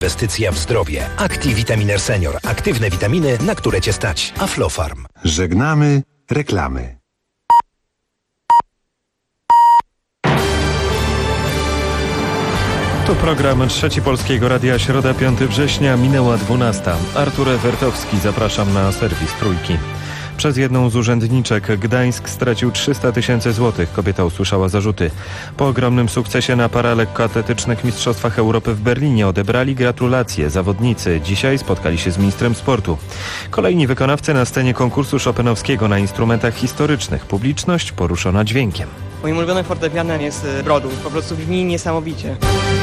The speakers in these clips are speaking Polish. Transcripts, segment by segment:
Inwestycja w zdrowie. Acti-Vitaminer Senior. Aktywne witaminy, na które Cię stać. Aflofarm. Żegnamy reklamy. To program Trzeci Polskiego Radia, środa 5 września, minęła 12. Artur Ewertowski, zapraszam na serwis Trójki. Przez jedną z urzędniczek Gdańsk stracił 300 000 złotych. Kobieta usłyszała zarzuty. Po ogromnym sukcesie na paralekkoatletycznych Mistrzostwach Europy w Berlinie odebrali gratulacje zawodnicy. Dzisiaj spotkali się z ministrem sportu. Kolejni wykonawcy na scenie konkursu chopinowskiego na instrumentach historycznych. Publiczność poruszona dźwiękiem. Moim ulubionym fortepianem jest Brodów. Po prostu brzmi niesamowicie.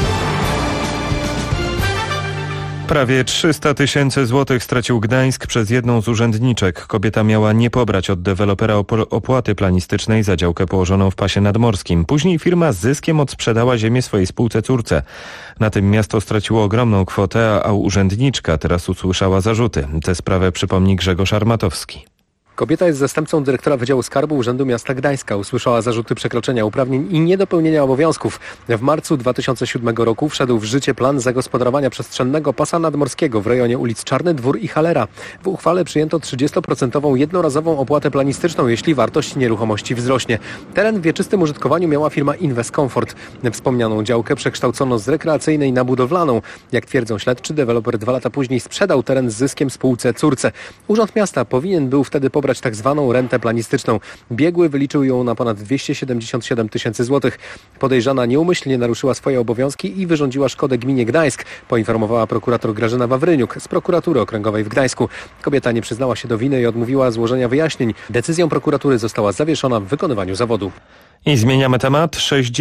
Prawie 300 000 złotych stracił Gdańsk przez jedną z urzędniczek. Kobieta miała nie pobrać od dewelopera opłaty planistycznej za działkę położoną w pasie nadmorskim. Później firma z zyskiem odsprzedała ziemię swojej spółce córce. Na tym miasto straciło ogromną kwotę, a urzędniczka teraz usłyszała zarzuty. Tę sprawę przypomni Grzegorz Armatowski. Kobieta jest zastępcą dyrektora Wydziału Skarbu Urzędu Miasta Gdańska. Usłyszała zarzuty przekroczenia uprawnień i niedopełnienia obowiązków. W marcu 2007 roku wszedł w życie plan zagospodarowania przestrzennego pasa nadmorskiego w rejonie ulic Czarny Dwór i Halera. W uchwale przyjęto 30% jednorazową opłatę planistyczną, jeśli wartość nieruchomości wzrośnie. Teren w wieczystym użytkowaniu miała firma Invest Comfort. Wspomnianą działkę przekształcono z rekreacyjnej na budowlaną. Jak twierdzą śledczy, deweloper 2 lata później sprzedał teren z zyskiem spółce córce. Urząd Miasta powinien był wtedy pobrać tak zwaną rentę planistyczną. Biegły wyliczył ją na ponad 277 000 złotych. Podejrzana nieumyślnie naruszyła swoje obowiązki i wyrządziła szkodę gminie Gdańsk, poinformowała prokurator Grażyna Wawryniuk z prokuratury okręgowej w Gdańsku. Kobieta nie przyznała się do winy i odmówiła złożenia wyjaśnień. Decyzją prokuratury została zawieszona w wykonywaniu zawodu. I zmieniamy temat.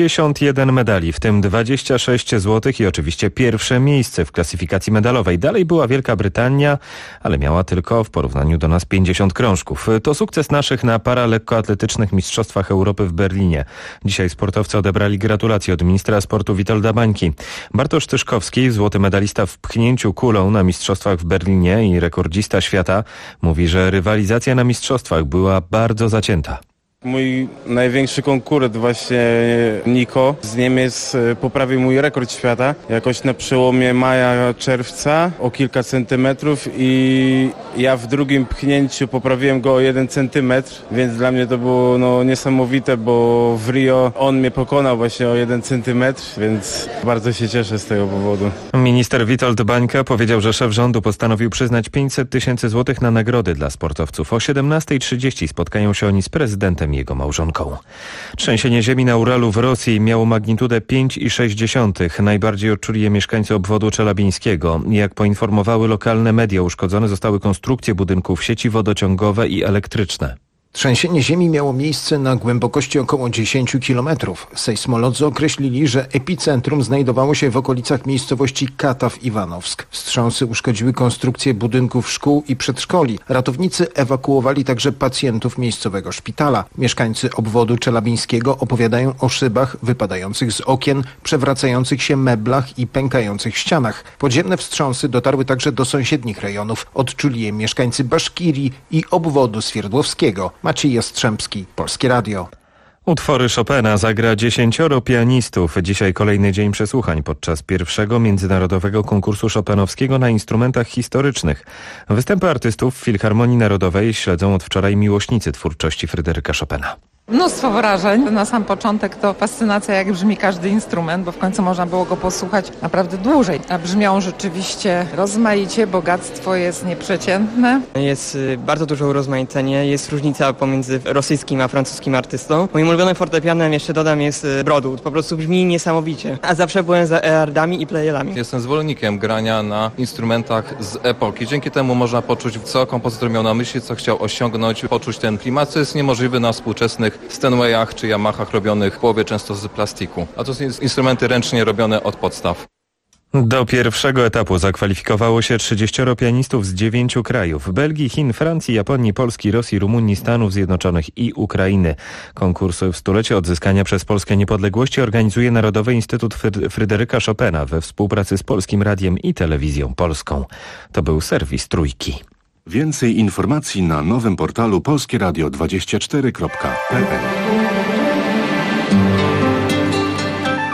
61 medali, w tym 26 złotych i oczywiście pierwsze miejsce w klasyfikacji medalowej. Dalej była Wielka Brytania, ale miała tylko w porównaniu do nas 50 krążków. To sukces naszych na paralekkoatletycznych Mistrzostwach Europy w Berlinie. Dzisiaj sportowcy odebrali gratulacje od ministra sportu Witolda Bańki. Bartosz Tyszkowski, złoty medalista w pchnięciu kulą na Mistrzostwach w Berlinie i rekordzista świata, mówi, że rywalizacja na Mistrzostwach była bardzo zacięta. Mój największy konkurent właśnie Niko z Niemiec poprawił mój rekord świata jakoś na przełomie maja-czerwca o kilka centymetrów i ja w drugim pchnięciu poprawiłem go o 1 centymetr, więc dla mnie to było niesamowite, bo w Rio on mnie pokonał właśnie o 1 centymetr, więc bardzo się cieszę z tego powodu. Minister Witold Bańka powiedział, że szef rządu postanowił przyznać 500 000 złotych na nagrody dla sportowców. O 17:30 spotkają się oni z prezydentem i jego małżonką. Trzęsienie ziemi na Uralu w Rosji miało magnitudę 5,6. Najbardziej odczuli je mieszkańcy obwodu czelabińskiego. Jak poinformowały lokalne media, uszkodzone zostały konstrukcje budynków, sieci wodociągowe i elektryczne. Trzęsienie ziemi miało miejsce na głębokości około 10 km. Sejsmolodzy określili, że epicentrum znajdowało się w okolicach miejscowości Kataw-Iwanowsk. Wstrząsy uszkodziły konstrukcje budynków szkół i przedszkoli. Ratownicy ewakuowali także pacjentów miejscowego szpitala. Mieszkańcy obwodu czelabińskiego opowiadają o szybach wypadających z okien, przewracających się meblach i pękających ścianach. Podziemne wstrząsy dotarły także do sąsiednich rejonów. Odczuli je mieszkańcy Baszkirii i obwodu Swierdłowskiego. Maciej Jastrzębski, Polskie Radio. Utwory Chopina zagra 10 pianistów. Dzisiaj kolejny dzień przesłuchań podczas pierwszego międzynarodowego konkursu chopinowskiego na instrumentach historycznych. Występy artystów w Filharmonii Narodowej śledzą od wczoraj miłośnicy twórczości Fryderyka Chopina. Mnóstwo wrażeń. Na sam początek to fascynacja, jak brzmi każdy instrument, bo w końcu można było go posłuchać naprawdę dłużej. A brzmią rzeczywiście rozmaicie, bogactwo jest nieprzeciętne. Jest bardzo duże urozmaicenie, jest różnica pomiędzy rosyjskim a francuskim artystą. Moim ulubionym fortepianem, jeszcze dodam, jest Brodów. Po prostu brzmi niesamowicie. A zawsze byłem za eardami i plejelami. Jestem zwolennikiem grania na instrumentach z epoki. Dzięki temu można poczuć, co kompozytor miał na myśli, co chciał osiągnąć, poczuć ten klimat, co jest niemożliwe na współczesnych Steinwayach czy Yamahach robionych w połowie często z plastiku. A to są instrumenty ręcznie robione od podstaw. Do pierwszego etapu zakwalifikowało się 30 pianistów z 9 krajów: Belgii, Chin, Francji, Japonii, Polski, Rosji, Rumunii, Stanów Zjednoczonych i Ukrainy. Konkurs w stulecie odzyskania przez Polskę niepodległości organizuje Narodowy Instytut Fryderyka Chopina we współpracy z Polskim Radiem i Telewizją Polską. To był serwis Trójki. Więcej informacji na nowym portalu polskieradio24.pl.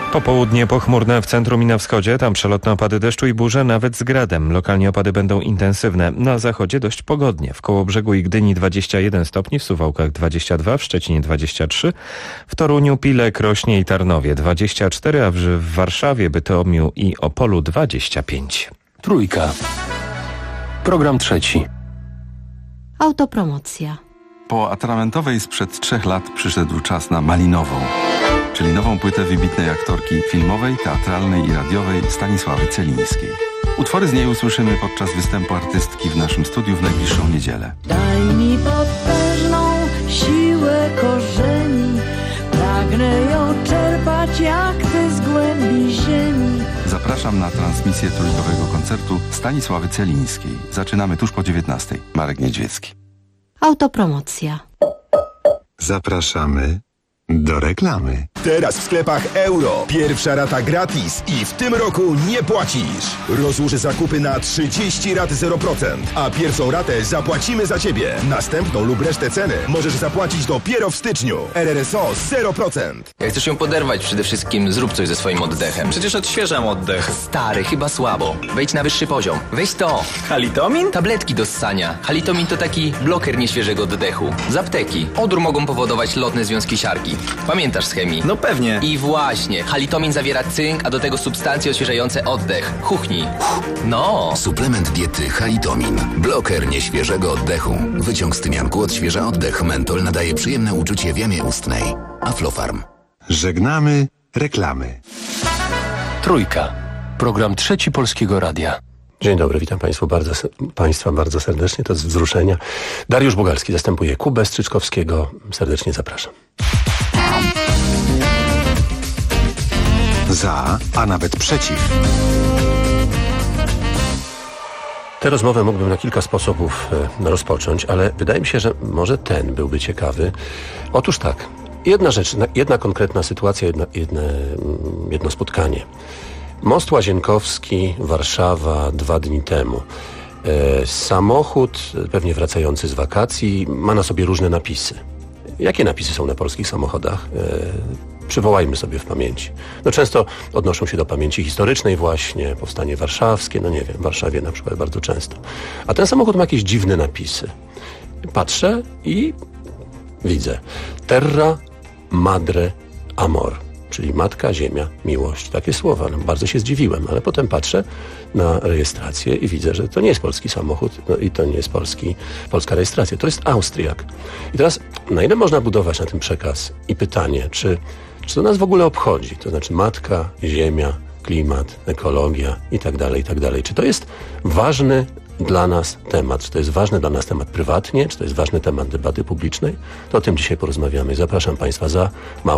Popołudnie pochmurne w centrum i na wschodzie, tam przelotne opady deszczu i burze, nawet z gradem. Lokalnie opady będą intensywne. Na zachodzie dość pogodnie. W Kołobrzegu i Gdyni 21 stopni, w Suwałkach 22, w Szczecinie 23, w Toruniu, Pile, Krośnie i Tarnowie 24, a w Warszawie, Bytomiu i Opolu 25. Trójka. Program trzeci. Autopromocja. Po atramentowej sprzed 3 lat przyszedł czas na malinową, czyli nową płytę wybitnej aktorki filmowej, teatralnej i radiowej Stanisławy Celińskiej. Utwory z niej usłyszymy podczas występu artystki w naszym studiu w najbliższą niedzielę. Daj mi potężną siłę korzeni, pragnę ją czerpać jak ty z głębi ziemi. Zapraszam na transmisję trójkowego koncertu Stanisławy Celińskiej. Zaczynamy tuż po 19:00. Marek Niedźwiecki. Autopromocja. Zapraszamy do reklamy. Teraz w sklepach Euro. Pierwsza rata gratis i w tym roku nie płacisz. Rozłóż zakupy na 30 rat 0%, a pierwszą ratę zapłacimy za Ciebie. Następną lub resztę ceny możesz zapłacić dopiero w styczniu. RRSO 0%. Jak chcesz ją poderwać, przede wszystkim zrób coś ze swoim oddechem. Przecież odświeżam oddech. Stary, chyba słabo. Wejdź na wyższy poziom. Weź to. Halitomin? Tabletki do ssania. Halitomin to taki bloker nieświeżego oddechu. Z apteki. Odór mogą powodować lotne związki siarki. Pamiętasz z chemii? No pewnie. I właśnie, halitomin zawiera cynk, a do tego substancje odświeżające oddech. Chuchnij. No. Suplement diety Halitomin. Bloker nieświeżego oddechu. Wyciąg z tymianku odświeża oddech. Mentol nadaje przyjemne uczucie w jamie ustnej. Aflofarm. Żegnamy reklamy. Trójka. Program trzeci Polskiego Radia. Dzień dobry, witam Państwa bardzo serdecznie, to z wzruszenia. Dariusz Bugalski zastępuje Kubę Strzyczkowskiego. Serdecznie zapraszam. Za, a nawet przeciw. Tę rozmowę mógłbym na kilka sposobów rozpocząć, ale wydaje mi się, że może ten byłby ciekawy. Otóż tak, jedna rzecz, jedna konkretna sytuacja, jedno spotkanie. Most Łazienkowski, Warszawa 2 dni temu. Samochód, pewnie wracający z wakacji, ma na sobie różne napisy. Jakie napisy są na polskich samochodach? Przywołajmy sobie w pamięci. No często odnoszą się do pamięci historycznej właśnie, powstanie warszawskie, no nie wiem, w Warszawie na przykład bardzo często. A ten samochód ma jakieś dziwne napisy. Patrzę i widzę Terra Madre Amor, czyli matka, ziemia, miłość. Takie słowa. No, bardzo się zdziwiłem, ale potem patrzę na rejestrację i widzę, że to nie jest polski samochód, no i to nie jest polska rejestracja. To jest Austriak. I teraz, na ile można budować na tym przekaz? I pytanie, czy to nas w ogóle obchodzi? To znaczy matka, ziemia, klimat, ekologia i tak dalej, i tak dalej. Czy to jest ważny dla nas temat? Czy to jest ważny dla nas temat prywatnie? Czy to jest ważny temat debaty publicznej? To o tym dzisiaj porozmawiamy. Zapraszam Państwa za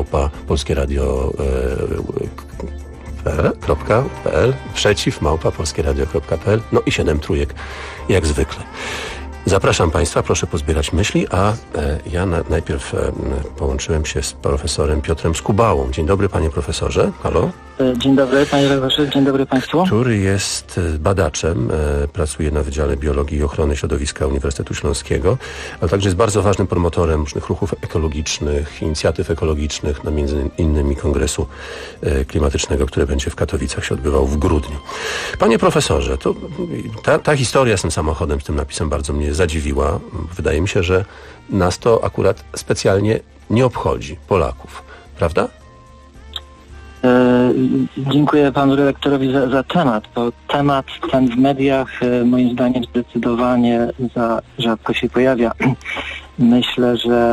@polskieradio.pl, przeciw @polskieradio.pl, no i 7 trójek jak zwykle. Zapraszam Państwa, proszę pozbierać myśli, a ja najpierw połączyłem się z profesorem Piotrem Skubałą. Dzień dobry, panie profesorze. Halo? Dzień dobry, panie redaktorze, dzień dobry państwu. Który jest badaczem, pracuje na Wydziale Biologii i Ochrony Środowiska Uniwersytetu Śląskiego, ale także jest bardzo ważnym promotorem różnych ruchów ekologicznych, inicjatyw ekologicznych, no między innymi Kongresu Klimatycznego, który będzie w Katowicach się odbywał w grudniu. Panie profesorze, to ta historia z tym samochodem, z tym napisem bardzo mnie zadziwiła. Wydaje mi się, że nas to akurat specjalnie nie obchodzi, Polaków. Prawda? Dziękuję panu redaktorowi za temat, bo temat ten w mediach moim zdaniem zdecydowanie za rzadko się pojawia. Myślę, że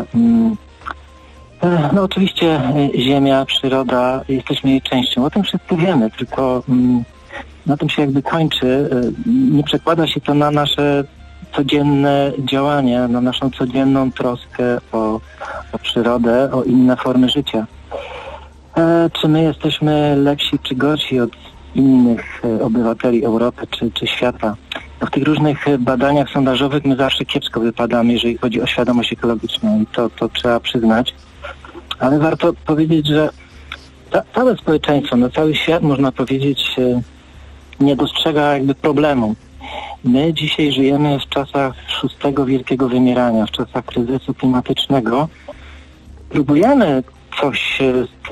no oczywiście ziemia, przyroda, jesteśmy jej częścią. O tym wszyscy wiemy, tylko na tym się jakby kończy. Nie przekłada się to na nasze codzienne działanie, na naszą codzienną troskę o przyrodę, o inne formy życia. Czy my jesteśmy lepsi czy gorsi od innych obywateli Europy czy świata? No w tych różnych badaniach sondażowych my zawsze kiepsko wypadamy, jeżeli chodzi o świadomość ekologiczną i to trzeba przyznać. Ale warto powiedzieć, że całe społeczeństwo, no cały świat można powiedzieć nie dostrzega jakby problemu. My dzisiaj żyjemy w czasach 6. wielkiego wymierania, w czasach kryzysu klimatycznego. Próbujemy coś z tym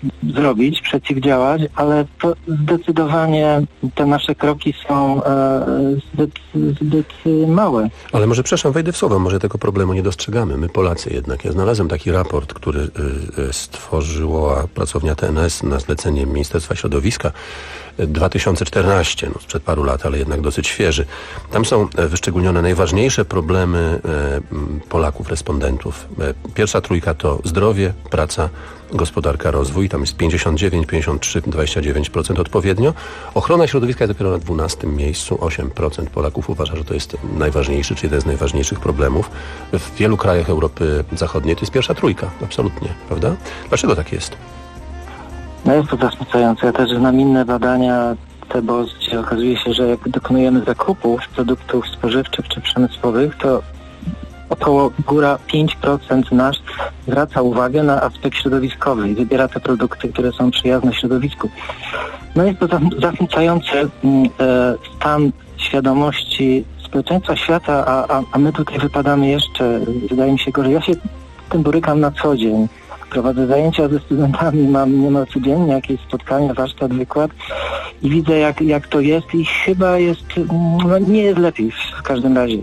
zrobić, przeciwdziałać, ale to zdecydowanie te nasze kroki są zbyt małe. Ale może, przepraszam, wejdę w słowo, może tego problemu nie dostrzegamy. My Polacy jednak. Ja znalazłem taki raport, który stworzyła pracownia TNS na zlecenie Ministerstwa Środowiska 2014, sprzed paru lat, ale jednak dosyć świeży. Tam są wyszczególnione najważniejsze problemy Polaków, respondentów. Pierwsza trójka to zdrowie, praca, gospodarka, rozwój. Tam jest 59, 53, 29% odpowiednio. Ochrona środowiska jest dopiero na 12. miejscu. 8% Polaków uważa, że to jest najważniejszy, czy jeden z najważniejszych problemów. W wielu krajach Europy Zachodniej to jest pierwsza trójka. Absolutnie, prawda? Dlaczego tak jest? No jest to zachwycające. Ja też znam inne badania, bo okazuje się, że jak dokonujemy zakupów produktów spożywczych czy przemysłowych, to około góra 5% nas zwraca uwagę na aspekt środowiskowy i wybiera te produkty, które są przyjazne środowisku. No jest to zachwycający stan świadomości społeczeństwa świata, a my tutaj wypadamy jeszcze, wydaje mi się, gorzej. Ja się tym borykam na co dzień. Prowadzę zajęcia ze studentami, mam niemal codziennie jakieś spotkania, warsztat, wykład i widzę jak to jest i chyba jest, nie jest lepiej w każdym razie.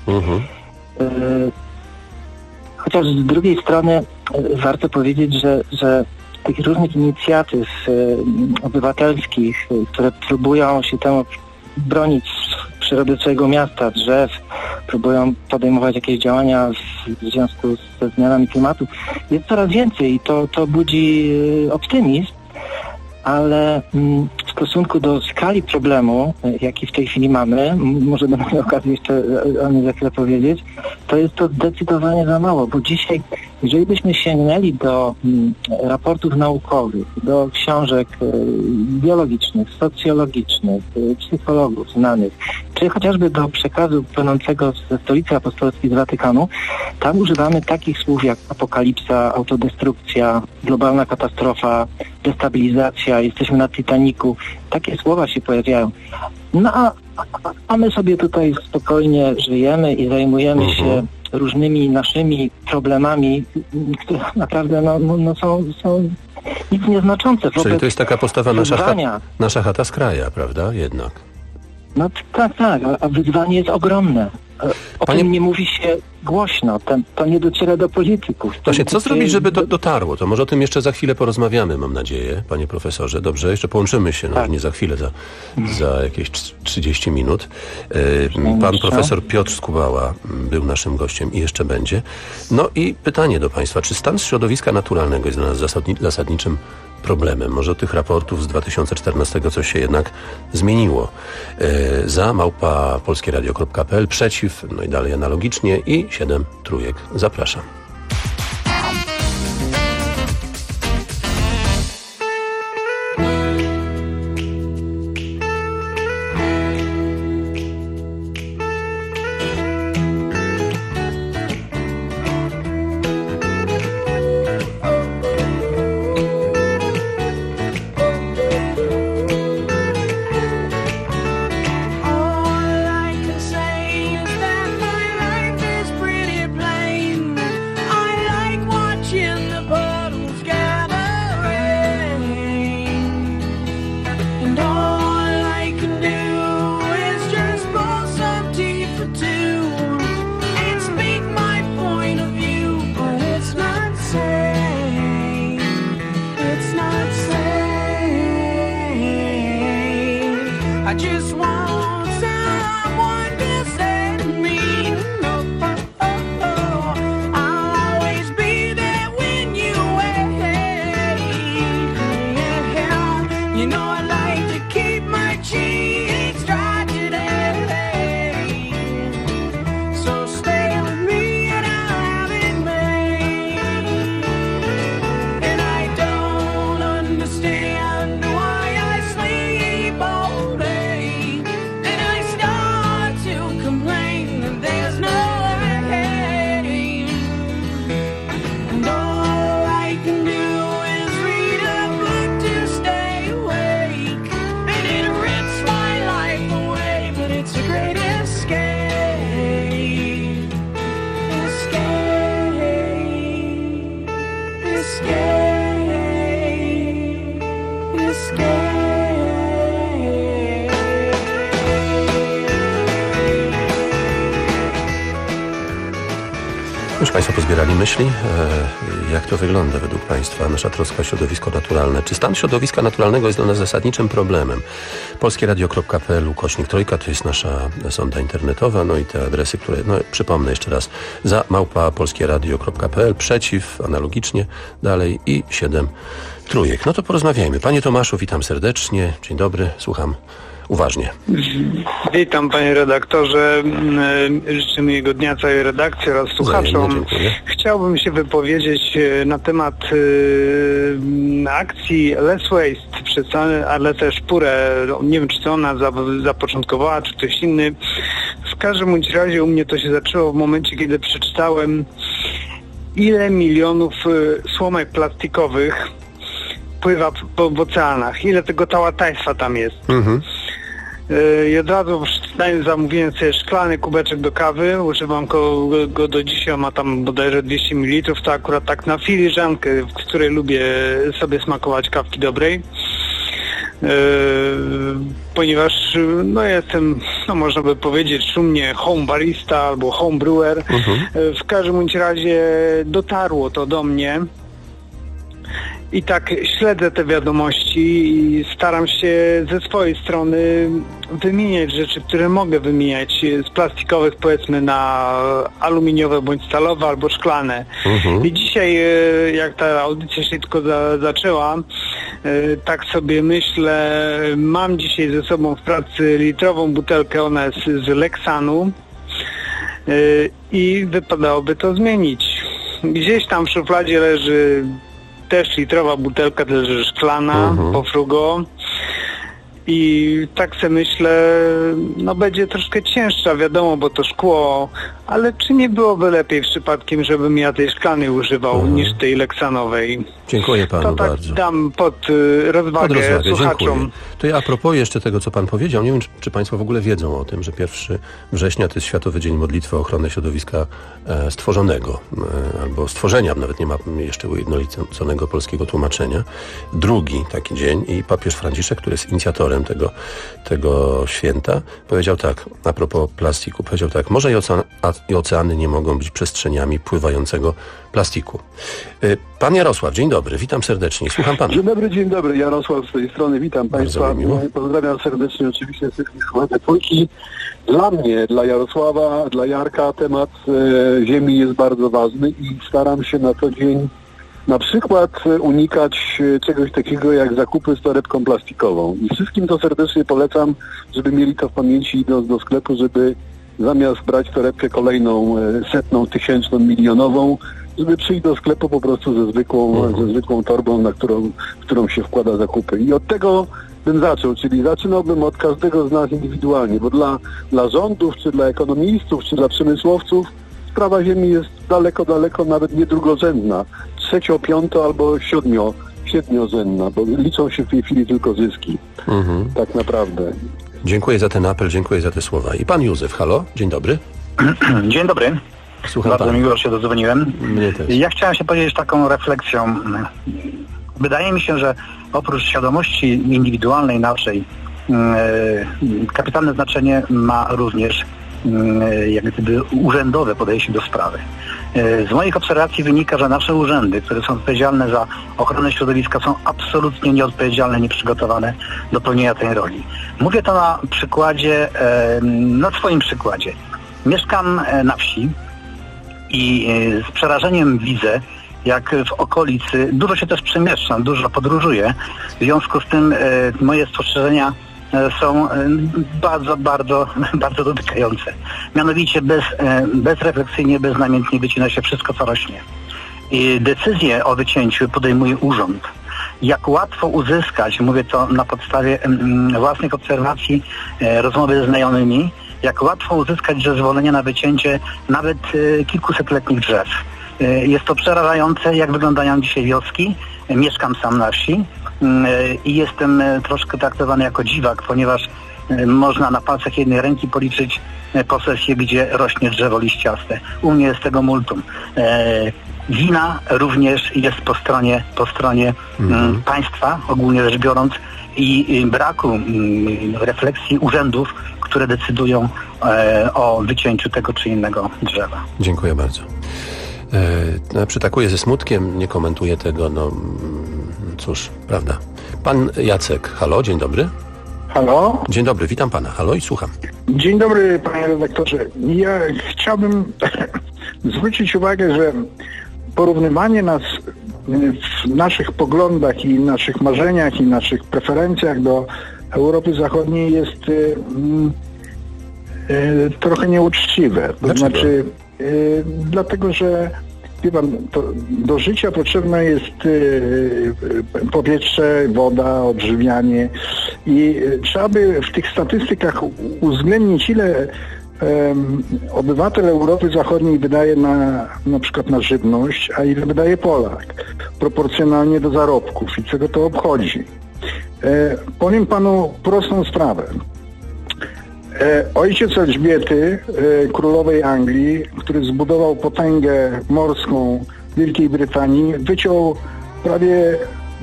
Chociaż z drugiej strony warto powiedzieć, że tych różnych inicjatyw obywatelskich, które próbują się temu bronić przyrody swojego miasta, drzew, próbują podejmować jakieś działania w związku ze zmianami klimatu, jest coraz więcej i to budzi optymizm, ale w stosunku do skali problemu, jaki w tej chwili mamy, może będę miał okazję jeszcze o nim za chwilę powiedzieć, to jest to zdecydowanie za mało, bo dzisiaj, jeżeli byśmy sięgnęli do raportów naukowych, do książek biologicznych, socjologicznych, psychologów znanych, czy chociażby do przekazu płynącego ze Stolicy Apostolskiej z Watykanu, tam używamy takich słów jak apokalipsa, autodestrukcja, globalna katastrofa, destabilizacja, jesteśmy na Titanicu. Takie słowa się pojawiają. No a my sobie tutaj spokojnie żyjemy i zajmujemy się różnymi naszymi problemami, które naprawdę są nic nieznaczące. Czyli to jest taka postawa nasza chata z kraja, prawda? Jednak. No tak, a wyzwanie jest ogromne. O tym nie mówi się głośno, to nie dociera do polityków. Właśnie, co zrobić, żeby to dotarło? To może o tym jeszcze za chwilę porozmawiamy, mam nadzieję, panie profesorze. Dobrze, jeszcze połączymy się, nie za chwilę, za jakieś 30 minut. Pan profesor Piotr Skubała był naszym gościem i jeszcze będzie. No i pytanie do państwa, czy stan środowiska naturalnego jest dla nas zasadniczym problemem? Może od tych raportów z 2014 coś się jednak zmieniło. Za @polskieradio.pl, przeciw, no i dalej analogicznie i 7 trójek. Zapraszam. Już Państwo pozbierali myśli. Jak to wygląda według Państwa? Nasza troska o środowisko naturalne. Czy stan środowiska naturalnego jest dla nas zasadniczym problemem? polskieradio.pl/Trójka to jest nasza sonda internetowa, no i te adresy, które, przypomnę jeszcze raz, za @polskieradio.pl, przeciw, analogicznie, dalej i 7 trójek. No to porozmawiajmy. Panie Tomaszu, witam serdecznie. Dzień dobry, słucham uważnie. Witam panie redaktorze. Życzę miłego dnia całej redakcji oraz słuchaczom. Chciałbym się wypowiedzieć na temat akcji Less Waste, ale też Purę. Nie wiem, czy to ona zapoczątkowała, czy ktoś inny. W każdym bądź razie u mnie to się zaczęło w momencie, kiedy przeczytałem, ile milionów słomek plastikowych pływa w oceanach. Ile tego tałataństwa tam jest. I od razu zamówiłem sobie szklany kubeczek do kawy, używam go do dzisiaj, ma tam bodajże 200 ml, to akurat tak na filiżankę, w której lubię sobie smakować kawki dobrej. Ponieważ jestem, można by powiedzieć szumnie home barista albo home brewer. W każdym bądź razie dotarło to do mnie. I tak śledzę te wiadomości i staram się ze swojej strony wymieniać rzeczy, które mogę wymieniać z plastikowych, powiedzmy, na aluminiowe bądź stalowe albo szklane. I dzisiaj, jak ta audycja się tylko zaczęła, tak sobie myślę, mam dzisiaj ze sobą w pracy litrową butelkę, ona jest z Lexanu i wypadałoby to zmienić. Gdzieś tam w szufladzie leży też litrowa butelka, też szklana, po frugo. I tak sobie myślę, będzie troszkę cięższa, wiadomo, bo to szkło, ale czy nie byłoby lepiej przypadkiem, żebym ja tej szklanej używał niż tej leksanowej? Dziękuję panu to tak bardzo. Dam pod rozwagę słuchaczom. Dziękuję. To ja a propos jeszcze tego, co pan powiedział, nie wiem, czy państwo w ogóle wiedzą o tym, że 1 września to jest Światowy Dzień Modlitwy o ochronę środowiska stworzonego, albo stworzenia, nawet nie ma jeszcze ujednoliconego polskiego tłumaczenia. Drugi taki dzień i papież Franciszek, który jest inicjatorem tego święta, powiedział tak, a propos plastiku, powiedział tak: morze i oceany nie mogą być przestrzeniami pływającego plastiku. Pan Jarosław, dzień dobry, witam serdecznie, słucham pana. Dzień dobry, Jarosław z tej strony, witam państwa. Pozdrawiam serdecznie oczywiście wszystkich słuchaczy Trójki. Dla mnie, dla Jarosława, dla Jarka temat ziemi jest bardzo ważny i staram się na co dzień na przykład unikać czegoś takiego jak zakupy z torebką plastikową. I wszystkim to serdecznie polecam, żeby mieli to w pamięci, idąc do sklepu, żeby zamiast brać torebkę kolejną 100, 1000, milionową, żeby przyjść do sklepu po prostu ze zwykłą torbą, którą się wkłada zakupy. I od tego bym zaczął, czyli zaczynałbym od każdego z nas indywidualnie, bo dla rządów, czy dla ekonomistów, czy dla przemysłowców sprawa ziemi jest daleko, nawet nie drugorzędna, 3., 5. albo 7-rzędna, bo liczą się w tej chwili tylko zyski. Tak naprawdę. Dziękuję za ten apel, dziękuję za te słowa. I pan Józef, halo, dzień dobry. Dzień dobry. Słucham bardzo pana. miło się dodzwoniłem. Mnie też. Ja chciałem się podzielić taką refleksją. Wydaje mi się, że oprócz świadomości indywidualnej naszej, kapitalne znaczenie ma również jak gdyby urzędowe podejście do sprawy. Z moich obserwacji wynika, że nasze urzędy, które są odpowiedzialne za ochronę środowiska, są absolutnie nieodpowiedzialne, nieprzygotowane do pełnienia tej roli. Mówię to na przykładzie, na swoim przykładzie. Mieszkam na wsi i z przerażeniem widzę, jak w okolicy, dużo się też przemieszczam, dużo podróżuję, w związku z tym moje spostrzeżenia są bardzo dotykające. Mianowicie bezrefleksyjnie, beznamiętnie wycina się wszystko, co rośnie. I decyzję o wycięciu podejmuje urząd. Jak łatwo uzyskać, mówię to na podstawie własnych obserwacji, rozmowy ze znajomymi, jak łatwo uzyskać zezwolenie na wycięcie nawet kilkusetletnich drzew. Jest to przerażające, jak wyglądają dzisiaj wioski. Mieszkam sam na wsi i jestem troszkę traktowany jako dziwak, ponieważ można na palcach jednej ręki policzyć posesje, gdzie rośnie drzewo liściaste. U mnie jest tego multum. Wina również jest po stronie państwa, ogólnie rzecz biorąc, i braku refleksji urzędów, które decydują o wycięciu tego czy innego drzewa. Dziękuję bardzo. Przytakuję ze smutkiem, nie komentuję tego, cóż, prawda. Pan Jacek, halo, dzień dobry. Halo? Dzień dobry, witam pana, halo i słucham. Dzień dobry, panie redaktorze. Ja chciałbym zwrócić uwagę, że porównywanie nas w naszych poglądach i naszych marzeniach i naszych preferencjach do Europy Zachodniej jest trochę nieuczciwe. To znaczy, dlatego, że wie pan, do życia potrzebne jest powietrze, woda, odżywianie i trzeba by w tych statystykach uwzględnić, ile obywatel Europy Zachodniej wydaje na przykład na żywność, a ile wydaje Polak, proporcjonalnie do zarobków i co go to obchodzi. Powiem panu prostą sprawę. Ojciec Elżbiety, królowej Anglii, który zbudował potęgę morską Wielkiej Brytanii, wyciął prawie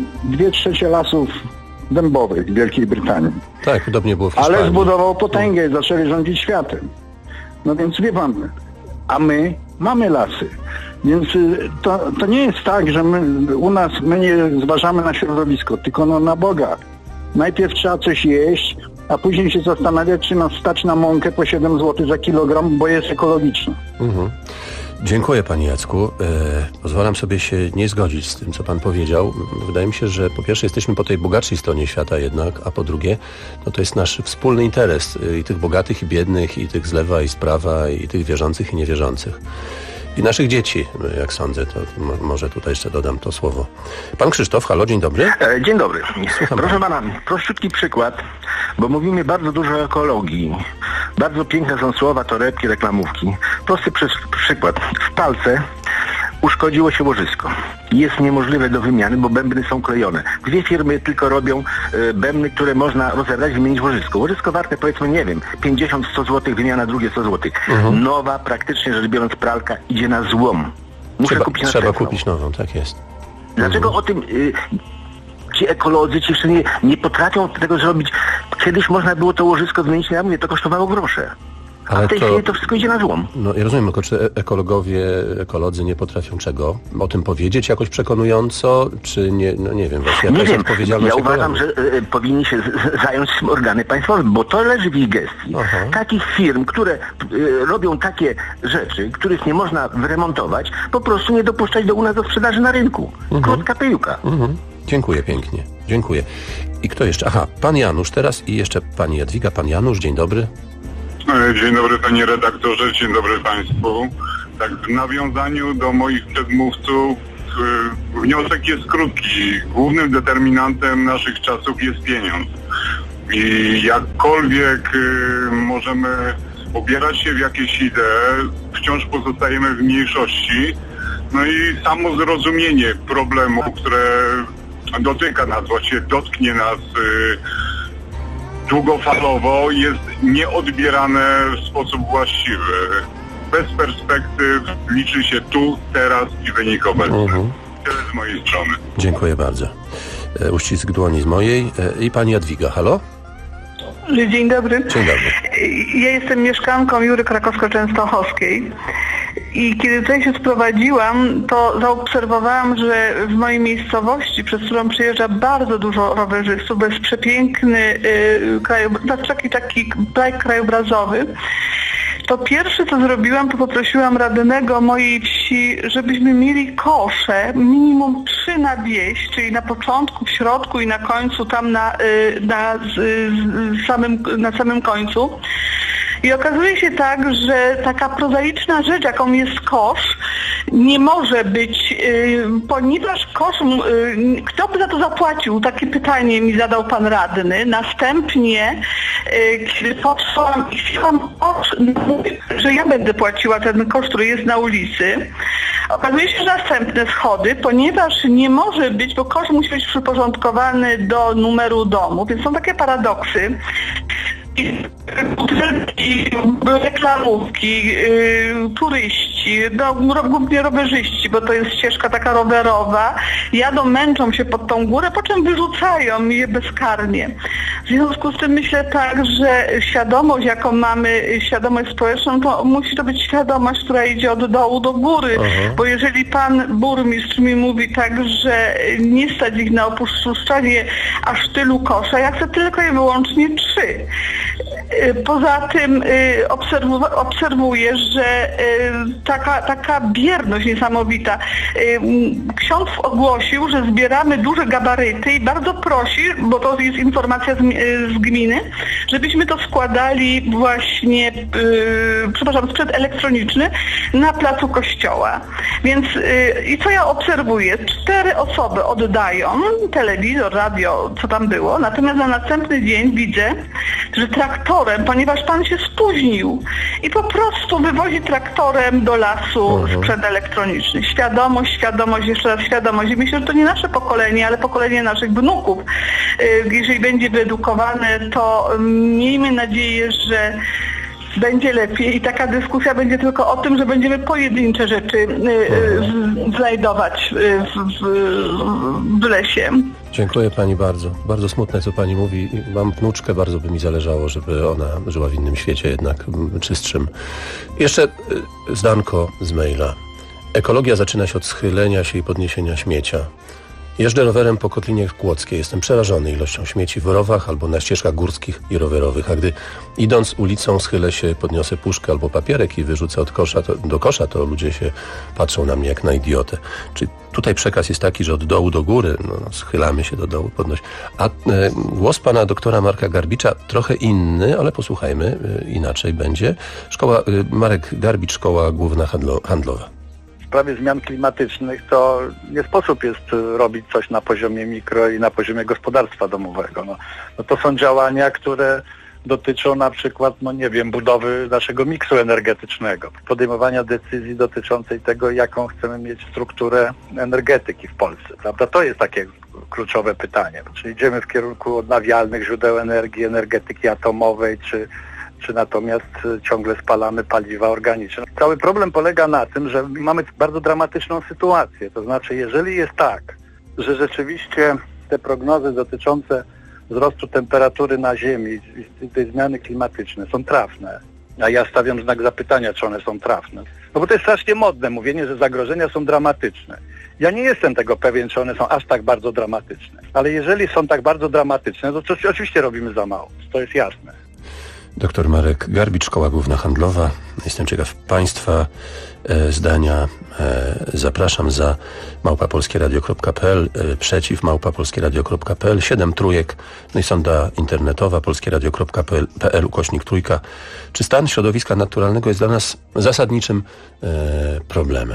2/3 lasów dębowych w Wielkiej Brytanii. Tak, podobnie było w Hiszpanii. Ale zbudował potęgę i zaczęli rządzić światem. No więc wie pan, a my mamy lasy. Więc to nie jest tak, że my nie zważamy na środowisko, tylko na Boga. Najpierw trzeba coś jeść, a później się zastanawiać, czy nas stać na mąkę po 7 zł za kilogram, bo jest ekologiczna. Dziękuję panie Jacku. Pozwalam sobie się nie zgodzić z tym, co pan powiedział. Wydaje mi się, że po pierwsze jesteśmy po tej bogatszej stronie świata jednak, a po drugie, to jest nasz wspólny interes i tych bogatych i biednych, i tych z lewa i z prawa, i tych wierzących i niewierzących. I naszych dzieci, jak sądzę, to może tutaj jeszcze dodam to słowo. Pan Krzysztof, halo, dzień dobry. Dzień dobry. Słucham. Proszę pana, prościutki przykład, bo mówimy bardzo dużo o ekologii. Bardzo piękne są słowa, torebki, reklamówki. Prosty przykład. W palce uszkodziło się łożysko. Jest niemożliwe do wymiany, bo bębny są klejone. 2 firmy tylko robią bębny, które można rozebrać, wymienić łożysko. Łożysko warte, powiedzmy, nie wiem, 50-100 zł, wymiana drugie 100 zł. Nowa, praktycznie rzecz biorąc, pralka idzie na złom. Trzeba kupić nową, tak jest. Dlaczego o tym ci ekolodzy, ci wszyscy nie potrafią tego zrobić? Kiedyś można było to łożysko zmienić, ja mówię, to kosztowało grosze. A w tej chwili to wszystko idzie na złom. No ja rozumiem, tylko czy ekolodzy nie potrafią czego? O tym powiedzieć jakoś przekonująco, czy nie? No nie wiem, właśnie jakaś odpowiedzialność. Ja uważam, że powinni się zająć tym organy państwowe, bo to leży w ich gestii. Takich firm, które robią takie rzeczy, których nie można wyremontować, po prostu nie dopuszczać do u nas do sprzedaży na rynku. Krótka piłka. Dziękuję pięknie. Dziękuję. I kto jeszcze? Aha, pan Janusz teraz i jeszcze pani Jadwiga. Pan Janusz, dzień dobry. Dzień dobry panie redaktorze, dzień dobry państwu. Tak, w nawiązaniu do moich przedmówców wniosek jest krótki. Głównym determinantem naszych czasów jest pieniądz. I jakkolwiek możemy ubierać się w jakieś idee, wciąż pozostajemy w mniejszości. No i samo zrozumienie problemu, które dotyka nas, właściwie dotknie nas długofalowo, jest nieodbierane w sposób właściwy. Bez perspektyw liczy się tu, teraz i wynik obecny. Tyle z mojej strony. Dziękuję bardzo. Uścisk dłoni z mojej. I pani Jadwiga, halo? Dzień dobry. Dzień dobry. Ja jestem mieszkanką Jury Krakowsko-Częstochowskiej i kiedy tutaj się sprowadziłam, to zaobserwowałam, że w mojej miejscowości, przez którą przyjeżdża bardzo dużo rowerzystów, bo jest przepiękny taki krajobrazowy, to pierwsze co zrobiłam, to poprosiłam radnego mojej wsi, żebyśmy mieli kosze, minimum 3 na wieś, czyli na początku, w środku i na końcu, tam na samym końcu. I okazuje się tak, że taka prozaiczna rzecz, jaką jest kosz, nie może być, ponieważ kosz, kto by za to zapłacił? Takie pytanie mi zadał pan radny. Następnie, kiedy poszłam i chciałam kosz, że ja będę płaciła ten kosz, który jest na ulicy. Okazuje się, że następne schody, ponieważ nie może być, bo kosz musi być przyporządkowany do numeru domu, więc są takie paradoksy. Reklamówki, turyści, turyści, głównie rowerzyści, bo to jest ścieżka taka rowerowa, jadą, męczą się pod tą górę, po czym wyrzucają je bezkarnie. W związku z tym myślę tak, że świadomość, jaką mamy, świadomość społeczną, to musi to być świadomość, która idzie od dołu do góry, bo jeżeli pan burmistrz mi mówi tak, że nie stać ich na opuszczanie aż tylu kosza, ja chcę tylko i wyłącznie 3. Poza tym obserwuję, że taka bierność niesamowita. Ksiądz ogłosił, że zbieramy duże gabaryty i bardzo prosi, bo to jest informacja z gminy, żebyśmy to składali właśnie, sprzęt elektroniczny na placu kościoła. Więc i co ja obserwuję? 4 osoby oddają, telewizor, radio, co tam było, natomiast na następny dzień widzę, że traktorem, ponieważ pan się spóźnił i po prostu wywozi traktorem do lasu sprzęt elektroniczny. Świadomość, jeszcze raz świadomość. I myślę, że to nie nasze pokolenie, ale pokolenie naszych wnuków. Jeżeli będzie wyedukowane, to miejmy nadzieję, że będzie lepiej i taka dyskusja będzie tylko o tym, że będziemy pojedyncze rzeczy znajdować w lesie. Dziękuję pani bardzo. Bardzo smutne, co pani mówi. Mam wnuczkę, bardzo by mi zależało, żeby ona żyła w innym świecie, jednak czystszym. Jeszcze zdanko z maila. Ekologia zaczyna się od schylenia się i podniesienia śmiecia. Jeżdżę rowerem po Kotlinie Kłodzkiej. Jestem przerażony ilością śmieci w rowach albo na ścieżkach górskich i rowerowych. A gdy idąc ulicą schylę się, podniosę puszkę albo papierek i wyrzucę do kosza, to ludzie się patrzą na mnie jak na idiotę. Czy tutaj przekaz jest taki, że od dołu do góry, schylamy się do dołu, podnoś. A głos pana doktora Marka Garbicza trochę inny, ale posłuchajmy, inaczej będzie. Marek Garbicz, Szkoła Główna Handlowa. W sprawie zmian klimatycznych to nie sposób jest robić coś na poziomie mikro i na poziomie gospodarstwa domowego. No to są działania, które dotyczą na przykład, budowy naszego miksu energetycznego, podejmowania decyzji dotyczącej tego, jaką chcemy mieć strukturę energetyki w Polsce, prawda? To jest takie kluczowe pytanie. Czy idziemy w kierunku odnawialnych źródeł energii, energetyki atomowej, czy natomiast ciągle spalamy paliwa organiczne. Cały problem polega na tym, że mamy bardzo dramatyczną sytuację. To znaczy, jeżeli jest tak, że rzeczywiście te prognozy dotyczące wzrostu temperatury na Ziemi i tej zmiany klimatyczne są trafne, a ja stawiam znak zapytania, czy one są trafne. No bo to jest strasznie modne mówienie, że zagrożenia są dramatyczne. Ja nie jestem tego pewien, czy one są aż tak bardzo dramatyczne. Ale jeżeli są tak bardzo dramatyczne, to oczywiście robimy za mało. To jest jasne. Dr Marek Garbicz, Szkoła Główna Handlowa. Jestem ciekaw państwa zdania. Zapraszam za @polskieradio.pl, przeciw @polskieradio.pl, 7 trójek, no i sonda internetowa polskieradio.pl/3. Czy stan środowiska naturalnego jest dla nas zasadniczym problemem?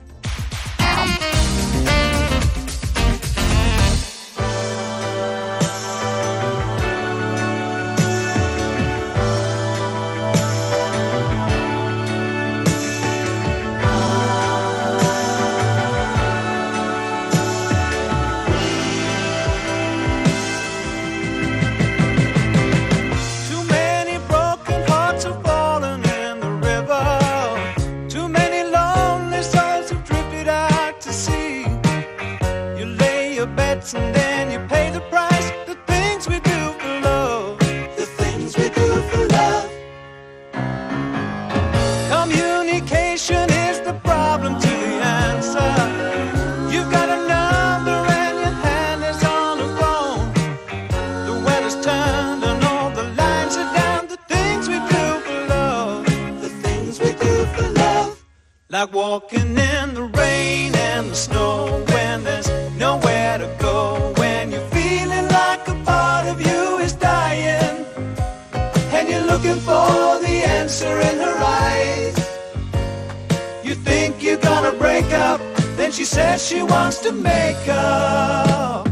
Like walking in the rain and the snow when there's nowhere to go, when you're feeling like a part of you is dying and you're looking for the answer in her eyes. You think you're gonna break up, then she says she wants to make up.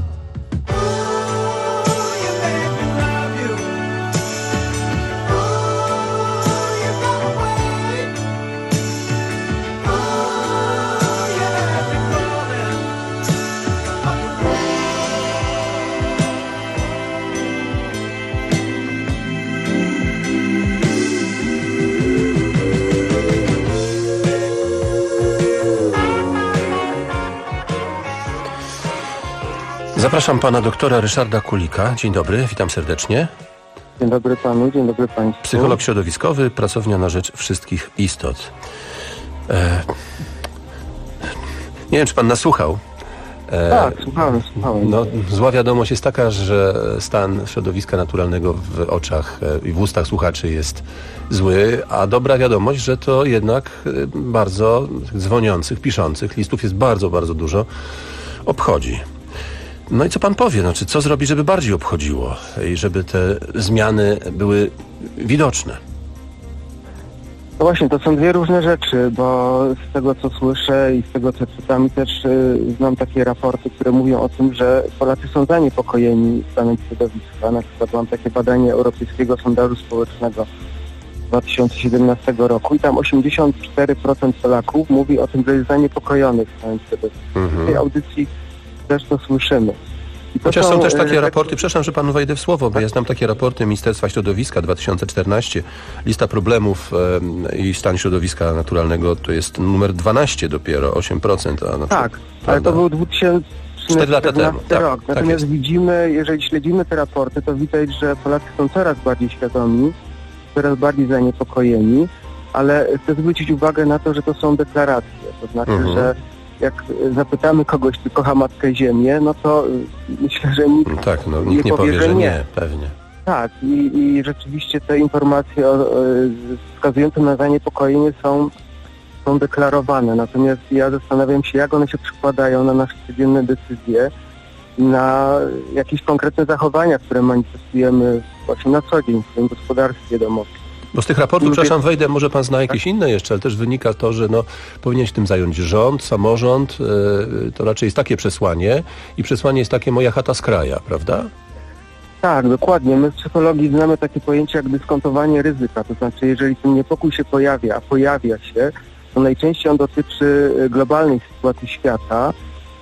Zapraszam pana doktora Ryszarda Kulika. Dzień dobry, witam serdecznie. Dzień dobry panu, dzień dobry państwu. Psycholog środowiskowy, pracownia na rzecz wszystkich istot. Nie wiem, czy pan nasłuchał. Tak, słuchałem. No, zła wiadomość jest taka, że stan środowiska naturalnego w oczach i w ustach słuchaczy jest zły, a dobra wiadomość, że to jednak bardzo dzwoniących, piszących listów jest bardzo, bardzo dużo, obchodzi. No i co pan powie? Znaczy, co zrobić, żeby bardziej obchodziło i żeby te zmiany były widoczne? No właśnie, to są dwie różne rzeczy, bo z tego co słyszę i z tego co czytam też znam takie raporty, które mówią o tym, że Polacy są zaniepokojeni stanem środowiska. Na przykład mam takie badanie Europejskiego Sondażu Społecznego z 2017 roku i tam 84% Polaków mówi o tym, że jest zaniepokojonych stanem środowiska. W tej audycji też to słyszymy. Chociaż są też takie raporty, przepraszam, że panu wejdę w słowo, bo ja znam takie raporty Ministerstwa Środowiska 2014, lista problemów i stan środowiska naturalnego to jest numer 12 dopiero, 8%. Tak, ale to był 2014 rok. Natomiast widzimy, jeżeli śledzimy te raporty, to widać, że Polacy są coraz bardziej świadomi, coraz bardziej zaniepokojeni, ale chcę zwrócić uwagę na to, że to są deklaracje, to znaczy, że jak zapytamy kogoś, czy kocha Matkę Ziemię, no to myślę, że nikt nie powie, że nie, pewnie. Tak, i rzeczywiście te informacje wskazujące na zaniepokojenie są deklarowane. Natomiast ja zastanawiam się, jak one się przekładają na nasze codzienne decyzje, na jakieś konkretne zachowania, które manifestujemy właśnie na co dzień w swoim gospodarstwie domowym. Bo z tych raportów, przepraszam, wejdę, może pan zna jakieś inne jeszcze, ale też wynika to, że powinien się tym zająć rząd, samorząd, to raczej jest takie przesłanie i przesłanie jest takie moja chata z kraja, prawda? Tak, dokładnie. My w psychologii znamy takie pojęcie jak dyskontowanie ryzyka, to znaczy jeżeli ten niepokój się pojawia, a pojawia się, to najczęściej on dotyczy globalnej sytuacji świata,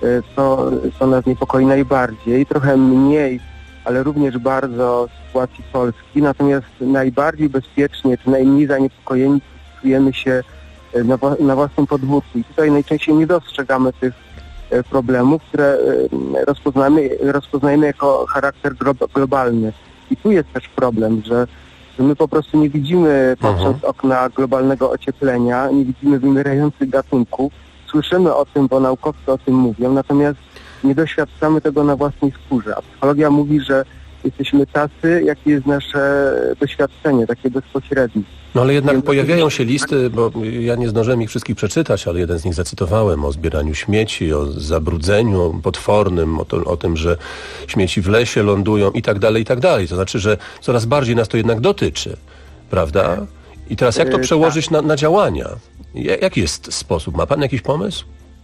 co nas niepokoi najbardziej, trochę mniej, ale również bardzo sytuacji Polski, natomiast najbardziej bezpiecznie czy najmniej zaniepokojeni czujemy się na własnym podwórku i tutaj najczęściej nie dostrzegamy tych problemów, które rozpoznajemy jako charakter globalny. I tu jest też problem, że my po prostu nie widzimy patrząc z okna globalnego ocieplenia, nie widzimy wymierających gatunków, słyszymy o tym, bo naukowcy o tym mówią, natomiast nie doświadczamy tego na własnej skórze. A psychologia mówi, że jesteśmy tacy, jakie jest nasze doświadczenie, takie bezpośrednie. No ale jednak pojawiają się listy, bo ja nie zdążyłem ich wszystkich przeczytać, ale jeden z nich zacytowałem o zbieraniu śmieci, o zabrudzeniu potwornym, o tym, że śmieci w lesie lądują i tak dalej, i tak dalej. To znaczy, że coraz bardziej nas to jednak dotyczy, prawda? I teraz jak to przełożyć na działania? Jaki jest sposób? Ma pan jakiś pomysł?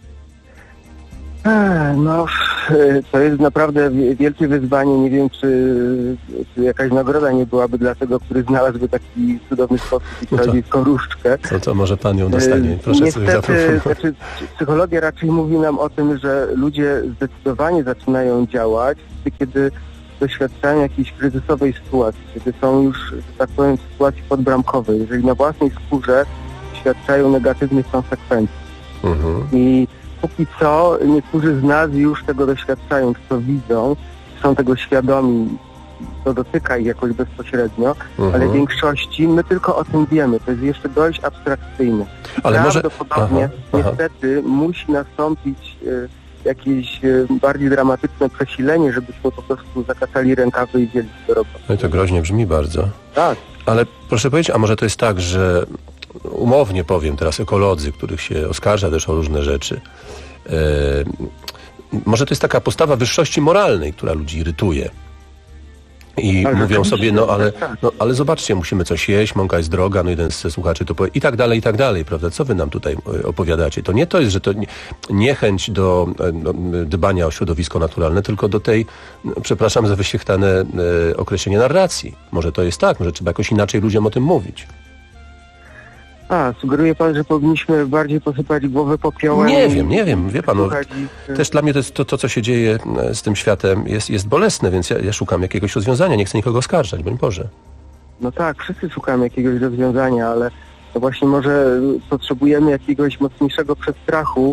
No, to jest naprawdę wielkie wyzwanie. Nie wiem, czy jakaś nagroda nie byłaby dla tego, który znalazłby taki cudowny sposób i czarodziejską różdżkę. To może pan ją dostanie. Proszę niestety, sobie zaproponować. Znaczy, psychologia raczej mówi nam o tym, że ludzie zdecydowanie zaczynają działać, kiedy doświadczają jakiejś kryzysowej sytuacji, kiedy są już, że tak powiem, w sytuacji podbramkowej, jeżeli na własnej skórze doświadczają negatywnych konsekwencji. I póki co niektórzy z nas już tego doświadczają, czy to widzą, są tego świadomi, to dotyka ich jakoś bezpośrednio, ale w większości my tylko o tym wiemy. To jest jeszcze dość abstrakcyjne. Ale prawdopodobnie niestety musi nastąpić jakieś bardziej dramatyczne przesilenie, żebyśmy po prostu zakasali rękawy i wzięli się do roboty. No i to groźnie brzmi bardzo. Tak. Ale proszę powiedzieć, a może to jest tak, że umownie powiem teraz ekolodzy, których się oskarża też o różne rzeczy, może to jest taka postawa wyższości moralnej, która ludzi irytuje. I mówią sobie, ale zobaczcie, musimy coś jeść, mąka jest droga, no jeden z słuchaczy to powie, i tak dalej, prawda? Co wy nam tutaj opowiadacie? To nie to jest, że to niechęć do dbania o środowisko naturalne, tylko do tej, przepraszam za wyświechtane określenie, narracji. Może to jest tak, może trzeba jakoś inaczej ludziom o tym mówić. Sugeruje pan, że powinniśmy bardziej posypać głowę popiołem? Nie wiem, wie pan, też dla mnie to jest to, co się dzieje z tym światem jest bolesne, więc ja szukam jakiegoś rozwiązania, nie chcę nikogo oskarżać, broń Boże. No tak, wszyscy szukamy jakiegoś rozwiązania, ale to właśnie może potrzebujemy jakiegoś mocniejszego przestrachu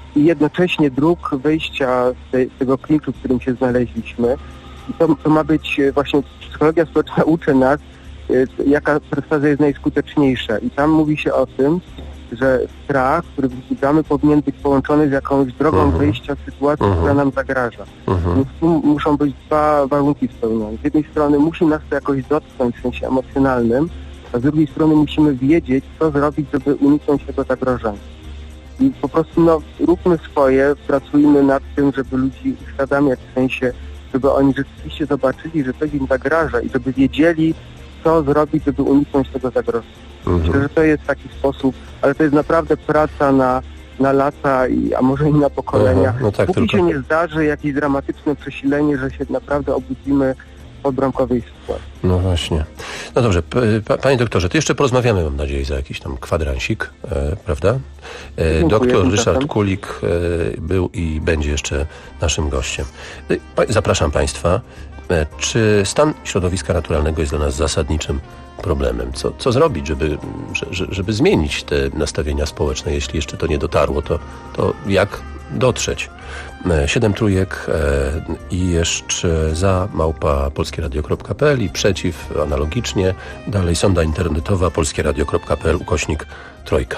i jednocześnie dróg wyjścia z tego klinczu, w którym się znaleźliśmy. I to ma być właśnie, psychologia społeczna uczy nas, jaka perswazja jest najskuteczniejsza. I tam mówi się o tym, że strach, który wzbudzamy, powinien być połączony z jakąś drogą wyjścia z sytuacji, która nam zagraża. Więc tu muszą być dwa warunki spełnione. Z jednej strony musi nas to jakoś dotknąć w sensie emocjonalnym, a z drugiej strony musimy wiedzieć, co zrobić, żeby uniknąć tego zagrożenia. I po prostu róbmy swoje, pracujmy nad tym, żeby ludzi uświadamiać, w sensie, żeby oni rzeczywiście zobaczyli, że coś im zagraża i żeby wiedzieli, co zrobić, żeby uniknąć tego zagrożenia. Myślę, że to jest taki sposób, ale to jest naprawdę praca na lata, a może i na pokolenia. Póki się nie zdarzy jakieś dramatyczne przesilenie, że się naprawdę obudzimy w podbramkowej sytuacji. No właśnie. No dobrze, panie doktorze, to jeszcze porozmawiamy, mam nadzieję, za jakiś tam kwadransik, prawda? Doktor Ryszard Kulik był i będzie jeszcze naszym gościem. Zapraszam państwa. Czy stan środowiska naturalnego jest dla nas zasadniczym problemem? Co zrobić, żeby zmienić te nastawienia społeczne? Jeśli jeszcze to nie dotarło, to jak dotrzeć? 7 trójek i jeszcze za @polskieradio.pl i przeciw analogicznie. Dalej sonda internetowa polskieradio.pl/3.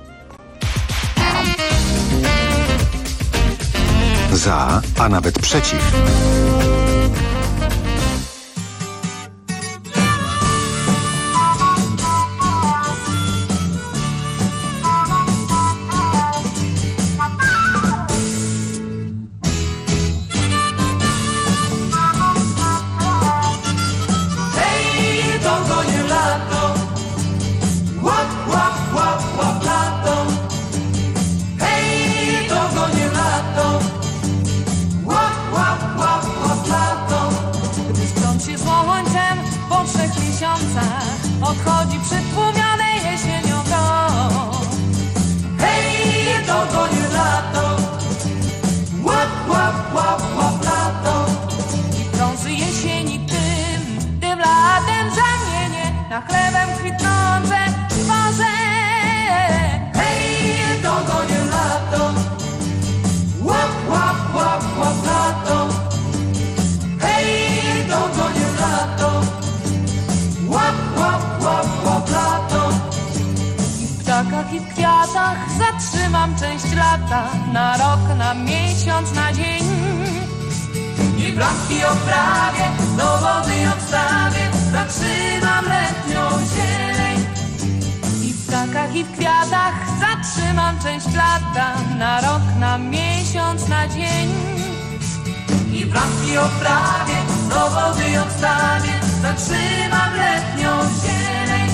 Za, a nawet przeciw. Odchodzi przytłumione jesienią to. Hej, to nie lato. Łap, łap, łap, łap lato. I krąży jesieni tym latem zamienię na chlebem kwitnące twarze. Hej, to nie lato. Łap, łap, łap, łap lato. Hej, to nie lato. Łap, łap, łap, łap lato. I w ptakach i w kwiatach zatrzymam część lata. Na rok, na miesiąc, na dzień. I bramki oprawię, dowody odstawię. Zatrzymam letnią zieleń. I w ptakach i w kwiatach zatrzymam część lata. Na rok, na miesiąc, na dzień. I bramki oprawię, dowody odstawię. Zatrzymam letnią zieleń.